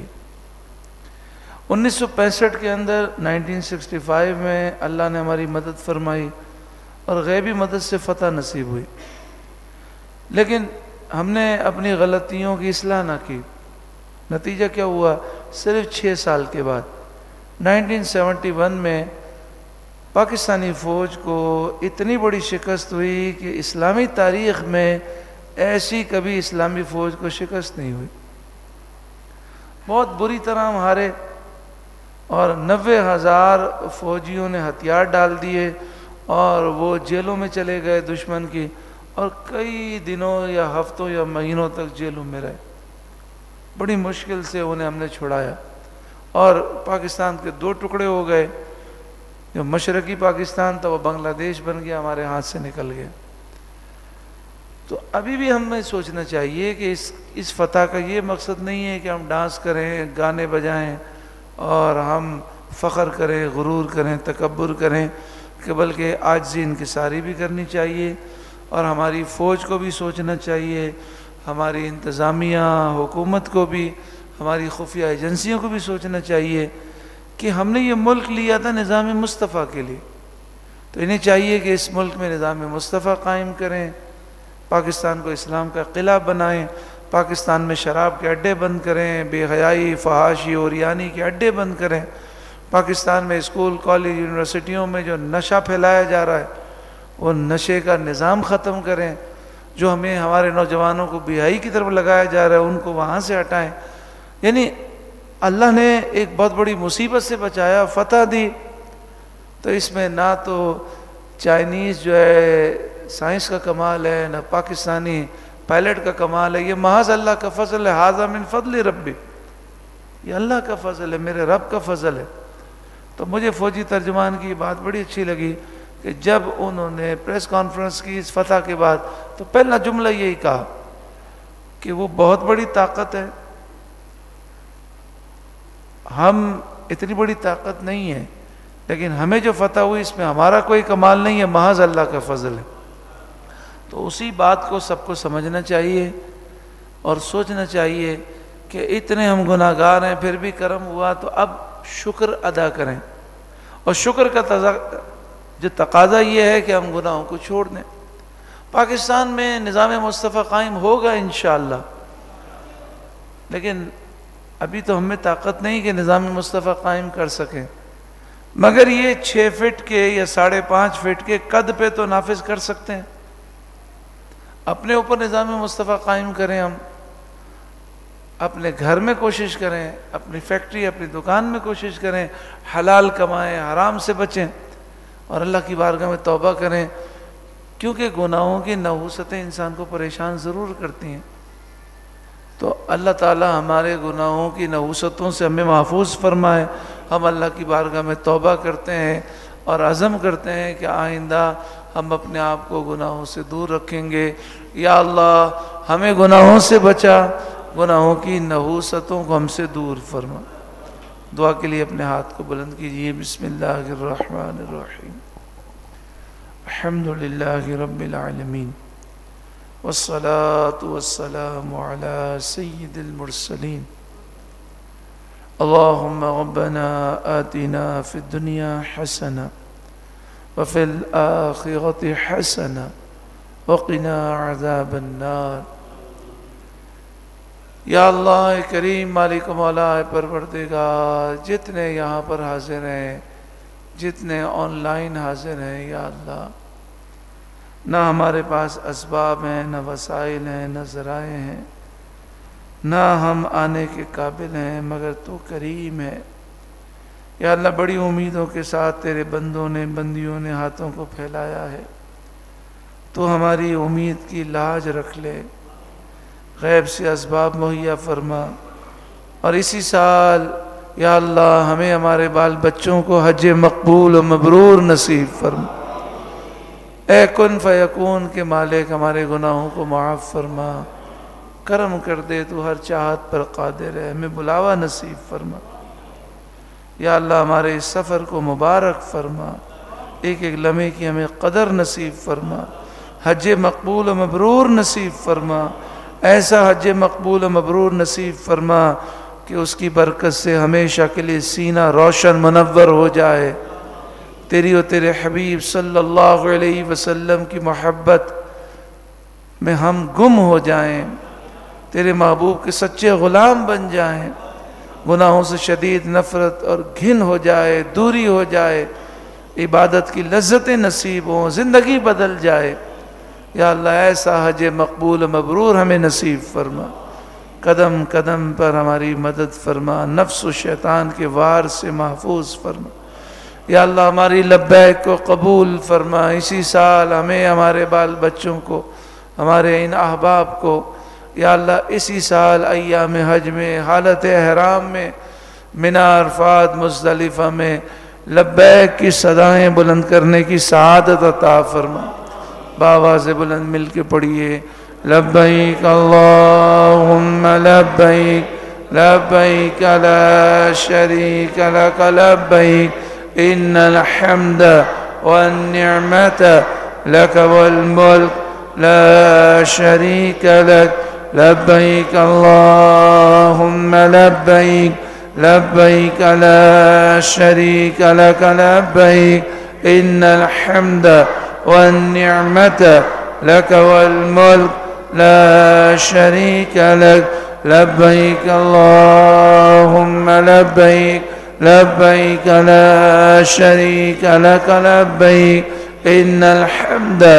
1965 کے اندر 1965 میں اللہ نے ہماری مدد فرمائی اور غیبی مدد سے فتح نصیب ہوئی، لیکن ہم نے اپنی غلطیوں کی اصلاح نہ کی۔ نتیجہ کیا ہوا؟ صرف 6 سال کے بعد 1971 میں پاکستانی فوج کو اتنی بڑی شکست ہوئی کہ اسلامی تاریخ میں ایسی کبھی اسلامی فوج کو شکست نہیں ہوئی۔ بہت بری طرح ہم ہارے اور 90,000 فوجیوں نے ہتھیار ڈال دیے اور وہ جیلوں میں چلے گئے دشمن کی، اور کئی دنوں یا ہفتوں یا مہینوں تک جیلوں میں رہے۔ بڑی مشکل سے انہیں ہم نے چھڑایا اور پاکستان کے 2 ٹکڑے ہو گئے۔ جو مشرقی پاکستان تھا وہ بنگلہ دیش بن گیا، ہمارے ہاتھ سے نکل گیا۔ تو ابھی بھی ہمیں سوچنا چاہیے کہ اس فتح کا یہ مقصد نہیں ہے کہ ہم ڈانس کریں، گانے بجائیں اور ہم فخر کریں، غرور کریں، تکبر کریں، کہ بلکہ عاجزی انکساری بھی کرنی چاہیے، اور ہماری فوج کو بھی سوچنا چاہیے، ہماری انتظامیہ حکومت کو بھی، ہماری خفیہ ایجنسیوں کو بھی سوچنا چاہیے کہ ہم نے یہ ملک لیا تھا نظام مصطفیٰ کے لیے، تو انہیں چاہیے کہ اس ملک میں نظام مصطفیٰ قائم کریں، پاکستان کو اسلام کا قلعہ بنائیں، پاکستان میں شراب کے اڈے بند کریں، بے حیائی، فحاشی اور یعنی کے اڈے بند کریں، پاکستان میں اسکول، کالج، یونیورسٹیوں میں جو نشہ پھیلایا جا رہا ہے وہ نشے کا نظام ختم کریں، جو ہمیں ہمارے نوجوانوں کو بیائی کی طرف لگایا جا رہا ہے ان کو وہاں سے ہٹائیں۔ یعنی اللہ نے ایک بہت بڑی مصیبت سے بچایا، فتح دی، تو اس میں نہ تو چائنیز جو ہے سائنس کا کمال ہے، نہ پاکستانی پائلٹ کا کمال ہے، یہ محض اللہ کا فضل ہے۔ ھذا من فضل ربی، یہ اللہ کا فضل ہے، میرے رب کا فضل ہے۔ تو مجھے فوجی ترجمان کی بات بڑی اچھی لگی کہ جب انہوں نے پریس کانفرنس کی اس فتح کے بعد تو پہلا جملہ یہی کہا کہ وہ بہت بڑی طاقت ہے، ہم اتنی بڑی طاقت نہیں ہے، لیکن ہمیں جو فتح ہوئی اس میں ہمارا کوئی کمال نہیں ہے، محض اللہ کا فضل ہے۔ تو اسی بات کو سب کو سمجھنا چاہیے اور سوچنا چاہیے کہ اتنے ہم گناہ گار ہیں پھر بھی کرم ہوا، تو اب شکر ادا کریں، اور شکر کا جو تقاضا یہ ہے کہ ہم گناہوں کو چھوڑ دیں۔ پاکستان میں نظام مصطفیٰ قائم ہوگا انشاءاللہ، لیکن ابھی تو ہمیں طاقت نہیں کہ نظام مصطفیٰ قائم کر سکیں، مگر یہ 6 فٹ کے یا 5.5 فٹ کے قد پہ تو نافذ کر سکتے ہیں۔ اپنے اوپر نظام مصطفیٰ قائم کریں، ہم اپنے گھر میں کوشش کریں، اپنی فیکٹری، اپنی دکان میں کوشش کریں، حلال کمائیں، حرام سے بچیں، اور اللہ کی بارگاہ میں توبہ کریں، کیونکہ گناہوں کی نحوستیں انسان کو پریشان ضرور کرتی ہیں۔ تو اللہ تعالی ہمارے گناہوں کی نحوستوں سے ہمیں محفوظ فرمائے۔ ہم اللہ کی بارگاہ میں توبہ کرتے ہیں اور عزم کرتے ہیں کہ آئندہ ہم اپنے آپ کو گناہوں سے دور رکھیں گے۔ یا اللہ ہمیں گناہوں سے بچا، گناہوں کی نحوستوں کو ہم سے دور فرما۔ دعا کے لیے اپنے ہاتھ کو بلند کیجئے۔ بسم اللہ الرحمن الرحیم، الحمد للہ رب العالمین، والصلاة والسلام على سید المرسلین۔ اللہم ربنا آتنا فی الدنیا حسنہ وفی الآخرۃ حسنہ وقنا عذاب النار۔ یا اللہ کریم، مالک و مولا پروردگار، جتنے یہاں پر حاضر ہیں، جتنے آن لائن حاضر ہیں، یا اللہ نہ ہمارے پاس اسباب ہیں، نہ وسائل ہیں، نہ ذرائع ہیں، نہ ہم آنے کے قابل ہیں، مگر تو کریم ہے۔ یا اللہ بڑی امیدوں کے ساتھ تیرے بندیوں نے ہاتھوں کو پھیلایا ہے، تو ہماری امید کی لاج رکھ لے، غیب سے اسباب مہیا فرما، اور اسی سال یا اللہ ہمیں ہمارے بال بچوں کو حج مقبول و مبرور نصیب فرما۔ اے کن فیکون کے مالک، ہمارے گناہوں کو معاف فرما، کرم کر دے، تو ہر چاہت پر قادر ہے، ہمیں بلاوا نصیب فرما۔ یا اللہ ہمارے اس سفر کو مبارک فرما، ایک ایک لمحے کی ہمیں قدر نصیب فرما، حج مقبول و مبرور نصیب فرما، ایسا حج مقبول و مبرور نصیب فرما کہ اس کی برکت سے ہمیشہ کے لیے سینہ روشن منور ہو جائے، تیری و تیرے حبیب صلی اللہ علیہ وسلم کی محبت میں ہم گم ہو جائیں، تیرے محبوب کے سچے غلام بن جائیں، گناہوں سے شدید نفرت اور گھن ہو جائے، دوری ہو جائے، عبادت کی لذتیں نصیب ہوں، زندگی بدل جائے۔ یا اللہ ایسا حج مقبول و مبرور ہمیں نصیب فرما، قدم قدم پر ہماری مدد فرما، نفس و شیطان کے وار سے محفوظ فرما۔ یا اللہ ہماری لبیک کو قبول فرما، اسی سال ہمیں، ہمارے بال بچوں کو، ہمارے ان احباب کو، یا اللہ اسی سال ایام حج میں، حالت احرام میں، منی، عرفات، مزدلفہ میں لبیک کی صدائیں بلند کرنے کی سعادت عطا فرما۔ بآواز بلند مل کے پڑھیے، لبیک اللہم لبیک، لبیک لا شریک لک لبیک، ان الحمد والنعمت لک والملک لا شریک لک، لبیک اللہم لبیک، لبیک لا شریک لک لبیک، ان الحمد والنعمت لك والملك لا شريك لك لبيك اللهم لبيك لبيك لا شريك لك لبيك إن الحمد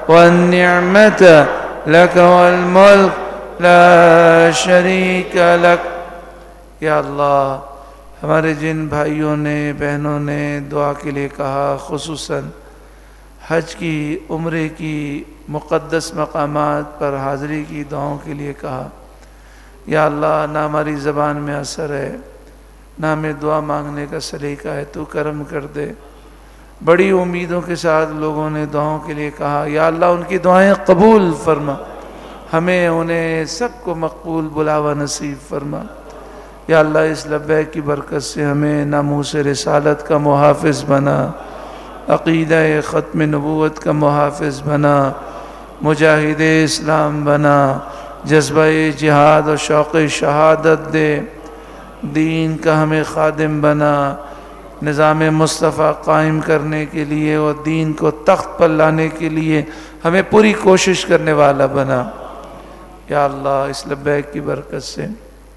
والنعمة لك والملك لا شريك لك. یا اللہ ہمارے جن بھائیوں نے بہنوں نے دعا کے لیے کہا، خصوصاً حج کی عمرے کی مقدس مقامات پر حاضری کی دعاؤں کے لیے کہا، یا اللہ نہ ہماری زبان میں اثر ہے نہ ہمیں دعا مانگنے کا سلیقہ ہے، تو کرم کر دے. بڑی امیدوں کے ساتھ لوگوں نے دعاؤں کے لیے کہا، یا اللہ ان کی دعائیں قبول فرما، ہمیں انہیں سب کو مقبول بلاوا نصیب فرما. یا اللہ اس لبیک کی برکت سے ہمیں ناموس رسالت کا محافظ بنا، عقیدہ ختم نبوت کا محافظ بنا، مجاہد اسلام بنا، جذبہ جہاد اور شوق شہادت دے، دین کا ہمیں خادم بنا، نظام مصطفیٰ قائم کرنے کے لیے اور دین کو تخت پر لانے کے لیے ہمیں پوری کوشش کرنے والا بنا. یا اللہ اس لبیک کی برکت سے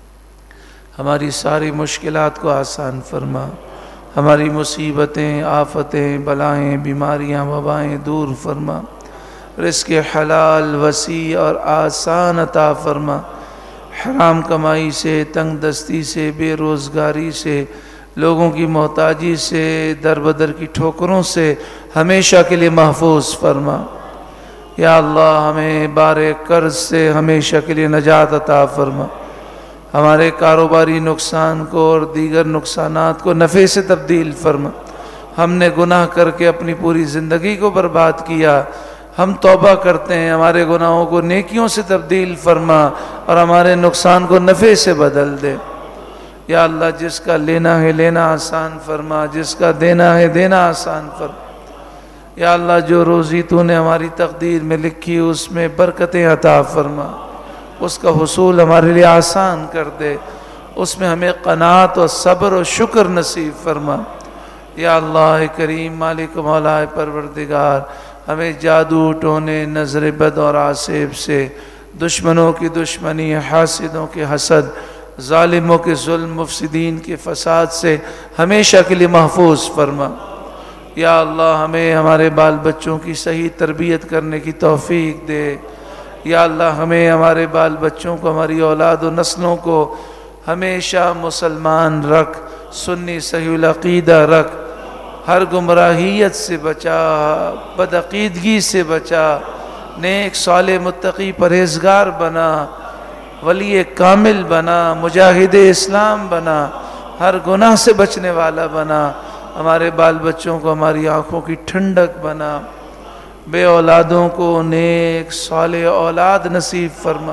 ہماری ساری مشکلات کو آسان فرما، ہماری مصیبتیں آفتیں بلائیں بیماریاں وبائیں دور فرما، رزق حلال وسیع اور آسان عطا فرما، حرام کمائی سے، تنگ دستی سے، بے روزگاری سے، لوگوں کی محتاجی سے، در بدر کی ٹھوکروں سے ہمیشہ کے لیے محفوظ فرما. یا اللہ ہمیں بار قرض سے ہمیشہ کے لیے نجات عطا فرما، ہمارے کاروباری نقصان کو اور دیگر نقصانات کو نفع سے تبدیل فرما. ہم نے گناہ کر کے اپنی پوری زندگی کو برباد کیا، ہم توبہ کرتے ہیں، ہمارے گناہوں کو نیکیوں سے تبدیل فرما اور ہمارے نقصان کو نفع سے بدل دے. یا اللہ جس کا لینا ہے لینا آسان فرما، جس کا دینا ہے دینا آسان فرما. یا اللہ جو روزی تو نے ہماری تقدیر میں لکھی اس میں برکتیں عطا فرما، اس کا حصول ہمارے لیے آسان کر دے، اس میں ہمیں قناعت اور صبر اور شکر نصیب فرما. یا اللہ کریم مالک مولا پروردگار ہمیں جادو ٹونے نظر بد اور آسیب سے، دشمنوں کی دشمنی، حاسدوں کے حسد، ظالموں کے ظلم، مفسدین کے فساد سے ہمیشہ کے لیے محفوظ فرما. یا اللہ ہمیں ہمارے بال بچوں کی صحیح تربیت کرنے کی توفیق دے. یا اللہ ہمیں ہمارے بال بچوں کو، ہماری اولاد و نسلوں کو ہمیشہ مسلمان رکھ، سنی صحیح العقیدہ رکھ، ہر گمراہیت سے بچا، بدعقیدگی سے بچا، نیک صالح متقی پرہیزگار بنا، ولی کامل بنا، مجاہد اسلام بنا، ہر گناہ سے بچنے والا بنا. ہمارے بال بچوں کو ہماری آنکھوں کی ٹھنڈک بنا، بے اولادوں کو نیک صالح اولاد نصیب فرما.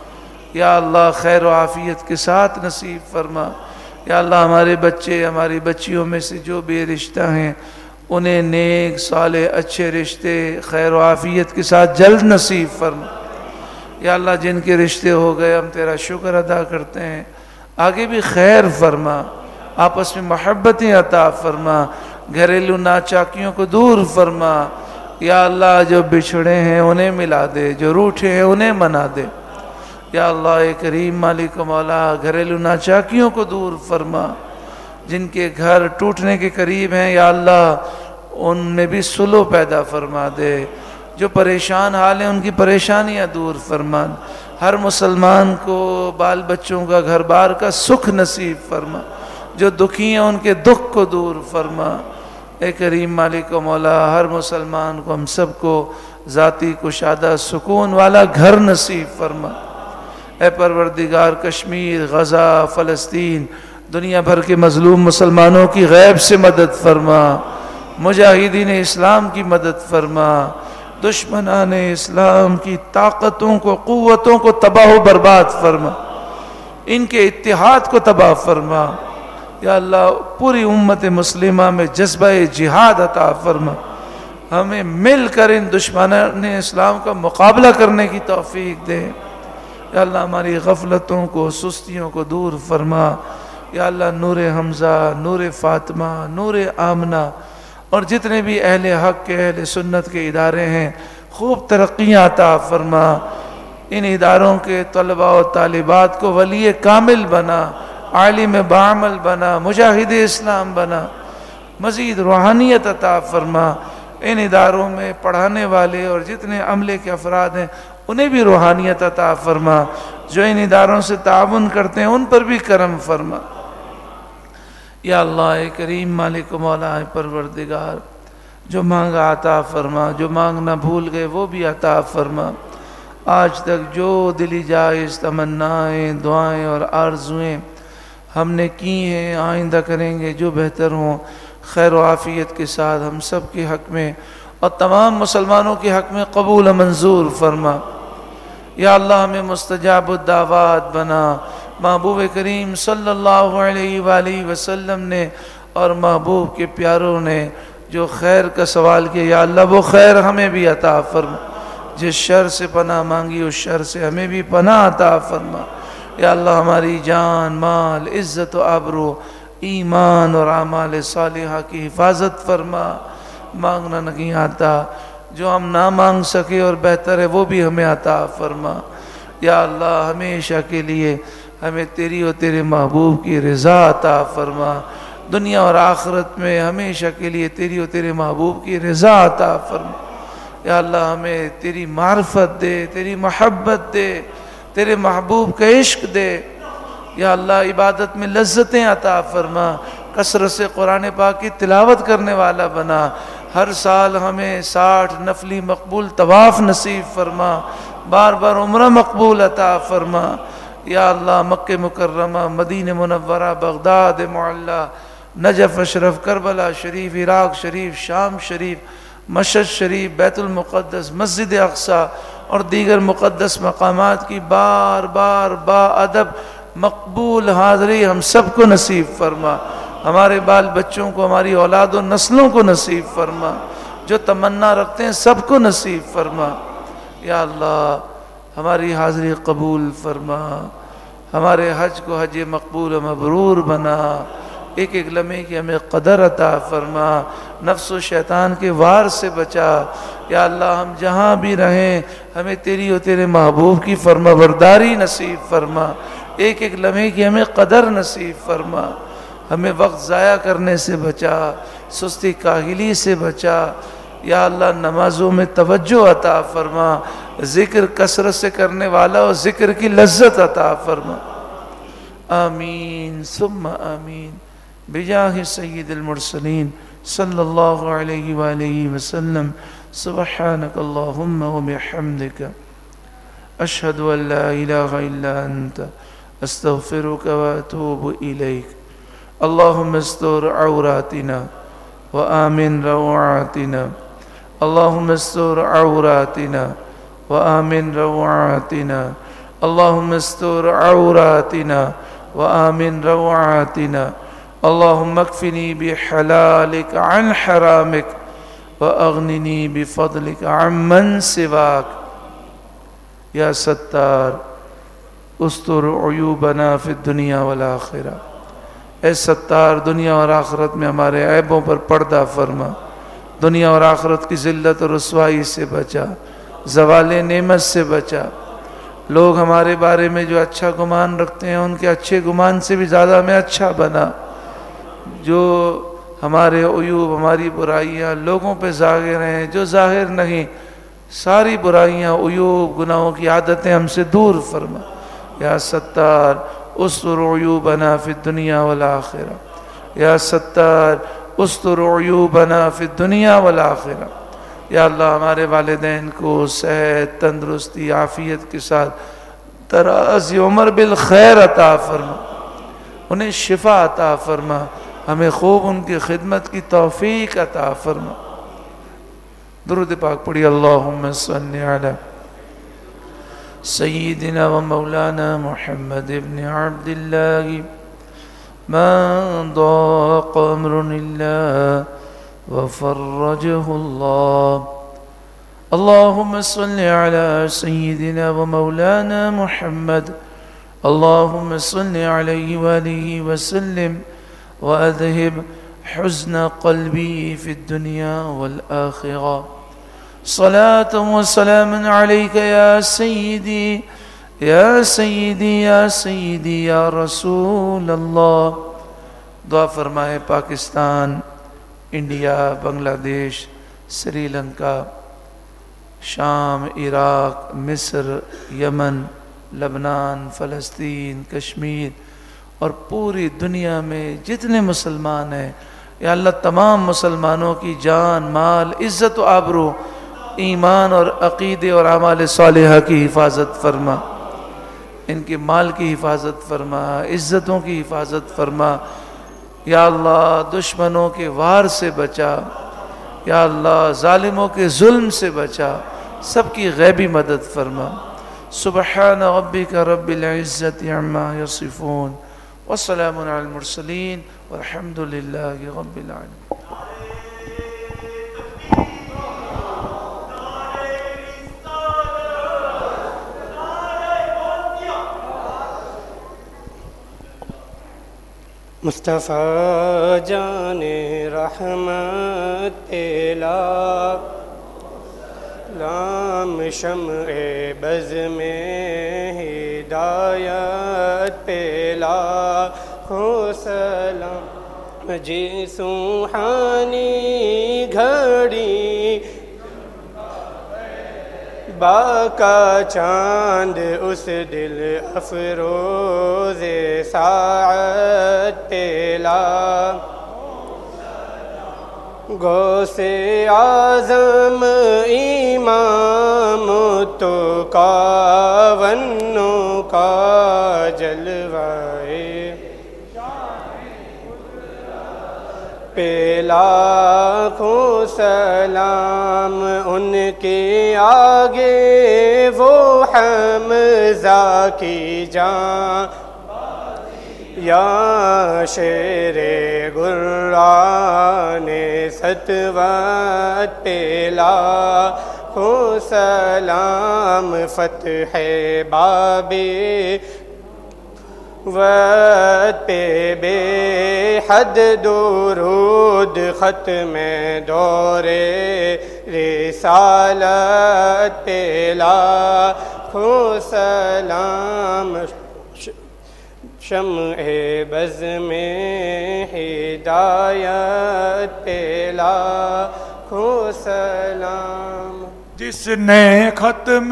یا اللہ خیر و عافیت کے ساتھ نصیب فرما. یا اللہ ہمارے بچے ہماری بچیوں میں سے جو بے رشتہ ہیں انہیں نیک صالح اچھے رشتے خیر و عافیت کے ساتھ جلد نصیب فرما. یا اللہ جن کے رشتے ہو گئے ہم تیرا شکر ادا کرتے ہیں، آگے بھی خیر فرما، آپس میں محبتیں عطا فرما، گھریلو ناچاکیوں کو دور فرما. یا اللہ جو بچھڑے ہیں انہیں ملا دے، جو روٹھے ہیں انہیں منا دے. یا اللہ کریم مالک مولا گھریلو ناچاکیوں کو دور فرما، جن کے گھر ٹوٹنے کے قریب ہیں یا اللہ ان میں بھی صلح پیدا فرما دے. جو پریشان حال ہیں ان کی پریشانیاں دور فرما. ہر مسلمان کو بال بچوں کا گھر بار کا سکھ نصیب فرما. جو دکھی ہیں ان کے دکھ کو دور فرما. اے کریم مالک و مولا ہر مسلمان کو ہم سب کو ذاتی کشادہ سکون والا گھر نصیب فرما. اے پروردگار کشمیر، غزہ، فلسطین، دنیا بھر کے مظلوم مسلمانوں کی غیب سے مدد فرما. مجاہدین اسلام کی مدد فرما. دشمنان اسلام کی طاقتوں کو قوتوں کو تباہ و برباد فرما. ان کے اتحاد کو تباہ فرما. یا اللہ پوری امت مسلمہ میں جذبہ جہاد عطا فرما. ہمیں مل کر ان دشمنان اسلام کا مقابلہ کرنے کی توفیق دے. یا اللہ ہماری غفلتوں کو سستیوں کو دور فرما. یا اللہ نور حمزہ، نور فاطمہ، نور آمنہ اور جتنے بھی اہل حق کے اہل سنت کے ادارے ہیں خوب ترقیاں عطا فرما. ان اداروں کے طلباء و طالبات کو ولی کامل بنا، عالم بعمل بنا، مجاہد اسلام بنا، مزید روحانیت عطا فرما۔ ان اداروں میں پڑھانے والے اور جتنے عملے کے افراد ہیں انہیں بھی روحانیت عطا فرما، جو ان اداروں سے تعاون کرتے ہیں ان پر بھی کرم فرما۔ یا اللہ کریم مالک و مولا پروردگار، جو مانگا عطا فرما، جو مانگنا بھول گئے وہ بھی عطا فرما۔ آج تک جو دلی جائز تمنائیں، دعائیں اور آرزویں ہم نے کی ہیں، آئندہ کریں گے جو بہتر ہوں، خیر و عافیت کے ساتھ ہم سب کے حق میں اور تمام مسلمانوں کے حق میں قبول و منظور فرما۔ یا اللہ ہمیں مستجاب الدعوات بنا۔ محبوب کریم صلی اللہ علیہ وآلہ وسلم نے اور محبوب کے پیاروں نے جو خیر کا سوال کیا، یا اللہ وہ خیر ہمیں بھی عطا فرما۔ جس شر سے پناہ مانگی اس شر سے ہمیں بھی پناہ عطا فرما۔ یا اللہ ہماری جان، مال، عزت و آبرو، ایمان اور اعمال صالحہ کی حفاظت فرما۔ مانگنا نہیں آتا، جو ہم نہ مانگ سکے اور بہتر ہے وہ بھی ہمیں عطا فرما۔ یا اللہ ہمیشہ کے لیے ہمیں تیری اور تیرے محبوب کی رضا عطا فرما۔ دنیا اور آخرت میں ہمیشہ کے لیے تیری اور تیرے محبوب کی رضا عطا فرما۔ یا اللہ ہمیں تیری معرفت دے، تیری محبت دے، تیرے محبوب کا عشق دے۔ یا اللہ عبادت میں لذتیں عطا فرما، کثرت سے قرآن پاک کی تلاوت کرنے والا بنا۔ ہر سال ہمیں 60 نفلی مقبول طواف نصیب فرما، بار بار عمرہ مقبول عطا فرما۔ یا اللہ مکہ مکرمہ، مدینہ منورہ، بغداد معلیٰ، نجف اشرف، کربلا شریف، عراق شریف، شام شریف، مشہد شریف، بیت المقدس، مسجد اقصی اور دیگر مقدس مقامات کی بار بار با ادب مقبول حاضری ہم سب کو نصیب فرما۔ ہمارے بال بچوں کو، ہماری اولاد و نسلوں کو نصیب فرما۔ جو تمنا رکھتے ہیں سب کو نصیب فرما۔ یا اللہ ہماری حاضری قبول فرما، ہمارے حج کو حج مقبول و مبرور بنا۔ ایک ایک لمحے کی ہمیں قدر عطا فرما، نفس و شیطان کے وار سے بچا۔ یا اللہ ہم جہاں بھی رہیں ہمیں تیری اور تیرے محبوب کی فرما برداری نصیب فرما۔ ایک ایک لمحے کی ہمیں قدر نصیب فرما، ہمیں وقت ضائع کرنے سے بچا، سستی کاہلی سے بچا۔ یا اللہ نمازوں میں توجہ عطا فرما، ذکر کثرت سے کرنے والا اور ذکر کی لذت عطا فرما۔ آمین ثم آمین بجاہ سید المرسلین صلی اللہ علیہ وآلہ وسلم۔ سبحانک اللہم وبحمدک، اشہد ان لا الہ الا انت، استغفرک واتوب الیک۔ اللہم استر عوراتنا وآمن روعاتنا، اللہم استر عوراتنا وآمن روعاتنا، اللہم استر عوراتنا وآمن روعاتنا، اللہم اکفنی بحلالک عن حرامک واغننی بفضلک عن من سواک۔ یا ستار استر عیوبنا فی الدنیا والآخرہ، اے ستار دنیا اور آخرت میں ہمارے عیبوں پر پردہ فرما، دنیا اور آخرت کی ذلت اور رسوائی سے بچا، زوال نعمت سے بچا۔ لوگ ہمارے بارے میں جو اچھا گمان رکھتے ہیں ان کے اچھے گمان سے بھی زیادہ ہمیں اچھا بنا۔ جو ہمارے عیوب، ہماری برائیاں لوگوں پہ ظاہر ہیں، جو ظاہر نہیں، ساری برائیاں، عیوب، گناہوں کی عادتیں ہم سے دور فرما۔ یا ستار استر عیوبنا فی الدنیا والآخرہ، یا ستار استر عیوبنا فی الدنیا والآخرہ۔ یا اللہ ہمارے والدین کو صحت، تندرستی، عافیت کے ساتھ دراز عمر بالخیر عطا فرما، انہیں شفا عطا فرما، ہمیں خوب ان کی خدمت کی توفیق عطا فرما۔ درود پاک پڑھی۔ اللہم صلی علی سیدنا و مولانا محمد ابن عبد اللہ، من ضاق امر اللہ وفرجه اللہ۔ اللہم صلی علی سیدنا و مولانا محمد، اللہم صلی علیہ وآلہ وسلم وأذهب حزن قلبي في الدنيا والآخرة۔ صلاة وسلام عليك يا سيدي يا سيدي يا سيدي يا رسول اللہ. دعا فرمائے پاکستان، انڈیا، بنگلہ دیش، سری لنکا، شام، عراق، مصر، یمن، لبنان، فلسطین، کشمیر اور پوری دنیا میں جتنے مسلمان ہیں، یا اللہ تمام مسلمانوں کی جان، مال، عزت و آبرو، ایمان اور عقیدے اور اعمال صالحہ کی حفاظت فرما. ان کے مال کی حفاظت فرما، عزتوں کی حفاظت فرما. یا اللہ دشمنوں کے وار سے بچا، یا اللہ ظالموں کے ظلم سے بچا، سب کی غیبی مدد فرما. سبحان ربک رب العزت عما یصفون والسلام علی المرسلین والحمد للہ رب العالمین. مصطفیٰ جان رحمت تیلا لام شمع بز میں ہدایت پیلا ہو سلام جی سوحانی گھڑی باقا چاند اس دل افروز ساعت پیلا غوث اعظم امام تو کا ونو کا جلوائے پیلا کو سلام ان کے آگے وہ حمزہ کی جان یا شیر گران ستوت پیلا کو سلام فتح بابی وت پہ بے حد درود ختم دورے رسالت پیلا کو سلام شمع بز میں ہدایت پیلا کو سلام. جس نے ختم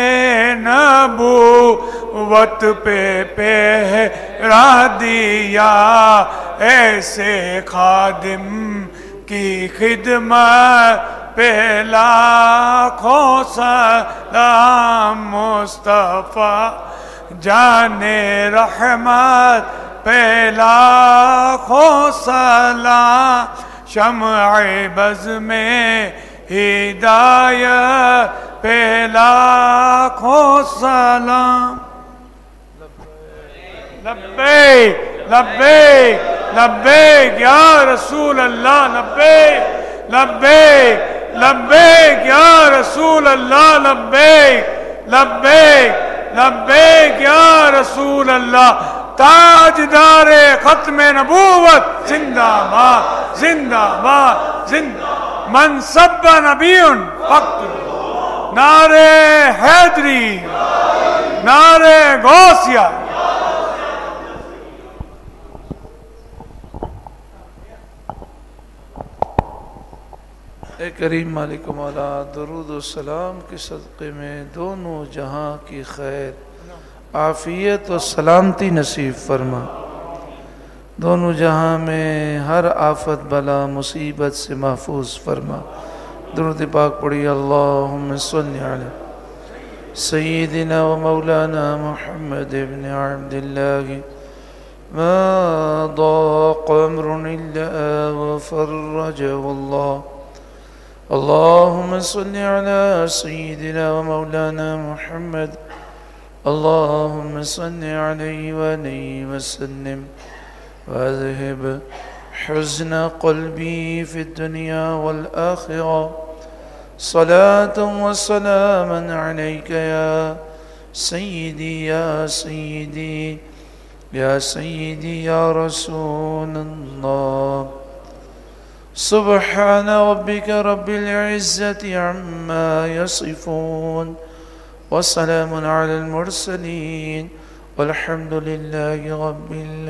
نبوت پہ پہرا دیا ایسے خادم کی خدمت پہ لاکھوں سلام. مصطفیٰ جان رحمت پہ لاکھوں سلام. شمع بز میں ہدایت پہ لاکھوں سلام. لبیک لبیک لبیک یا رسول اللہ، لبیک لبیک لبیک یا رسول اللہ، لبیک لبیک لبیک یا رسول اللہ. تاجدار ختم نبوت زندہ باد زندہ باد زندہ. من سب نبی فقط نعرے حیدری، نعرے غوثیہ. اے کریم مالک مولا، درود و سلام کے صدقے میں دونوں جہاں کی خیر، عافیت و سلامتی نصیب فرما. دونوں جہاں میں ہر آفت بلا مصیبت سے محفوظ فرما. درود پاک پڑھی. اللہم صلی علی سیدنا و مولانا محمد ابن عبد اللہ ما ضاق امر الا وفرجه اللہ. اللہم صلی علی سیدنا و مولانا محمد. اللہم صلی علیہ وآلہ وسلم واذهب حزن قلبي في الدنيا والآخرة. صلاة وسلاما عليك يا سيدي يا سيدي يا سيدي يا رسول الله. سبحان ربك رب العزة عما يصفون وسلام على المرسلين والحمد لله رب العالمين.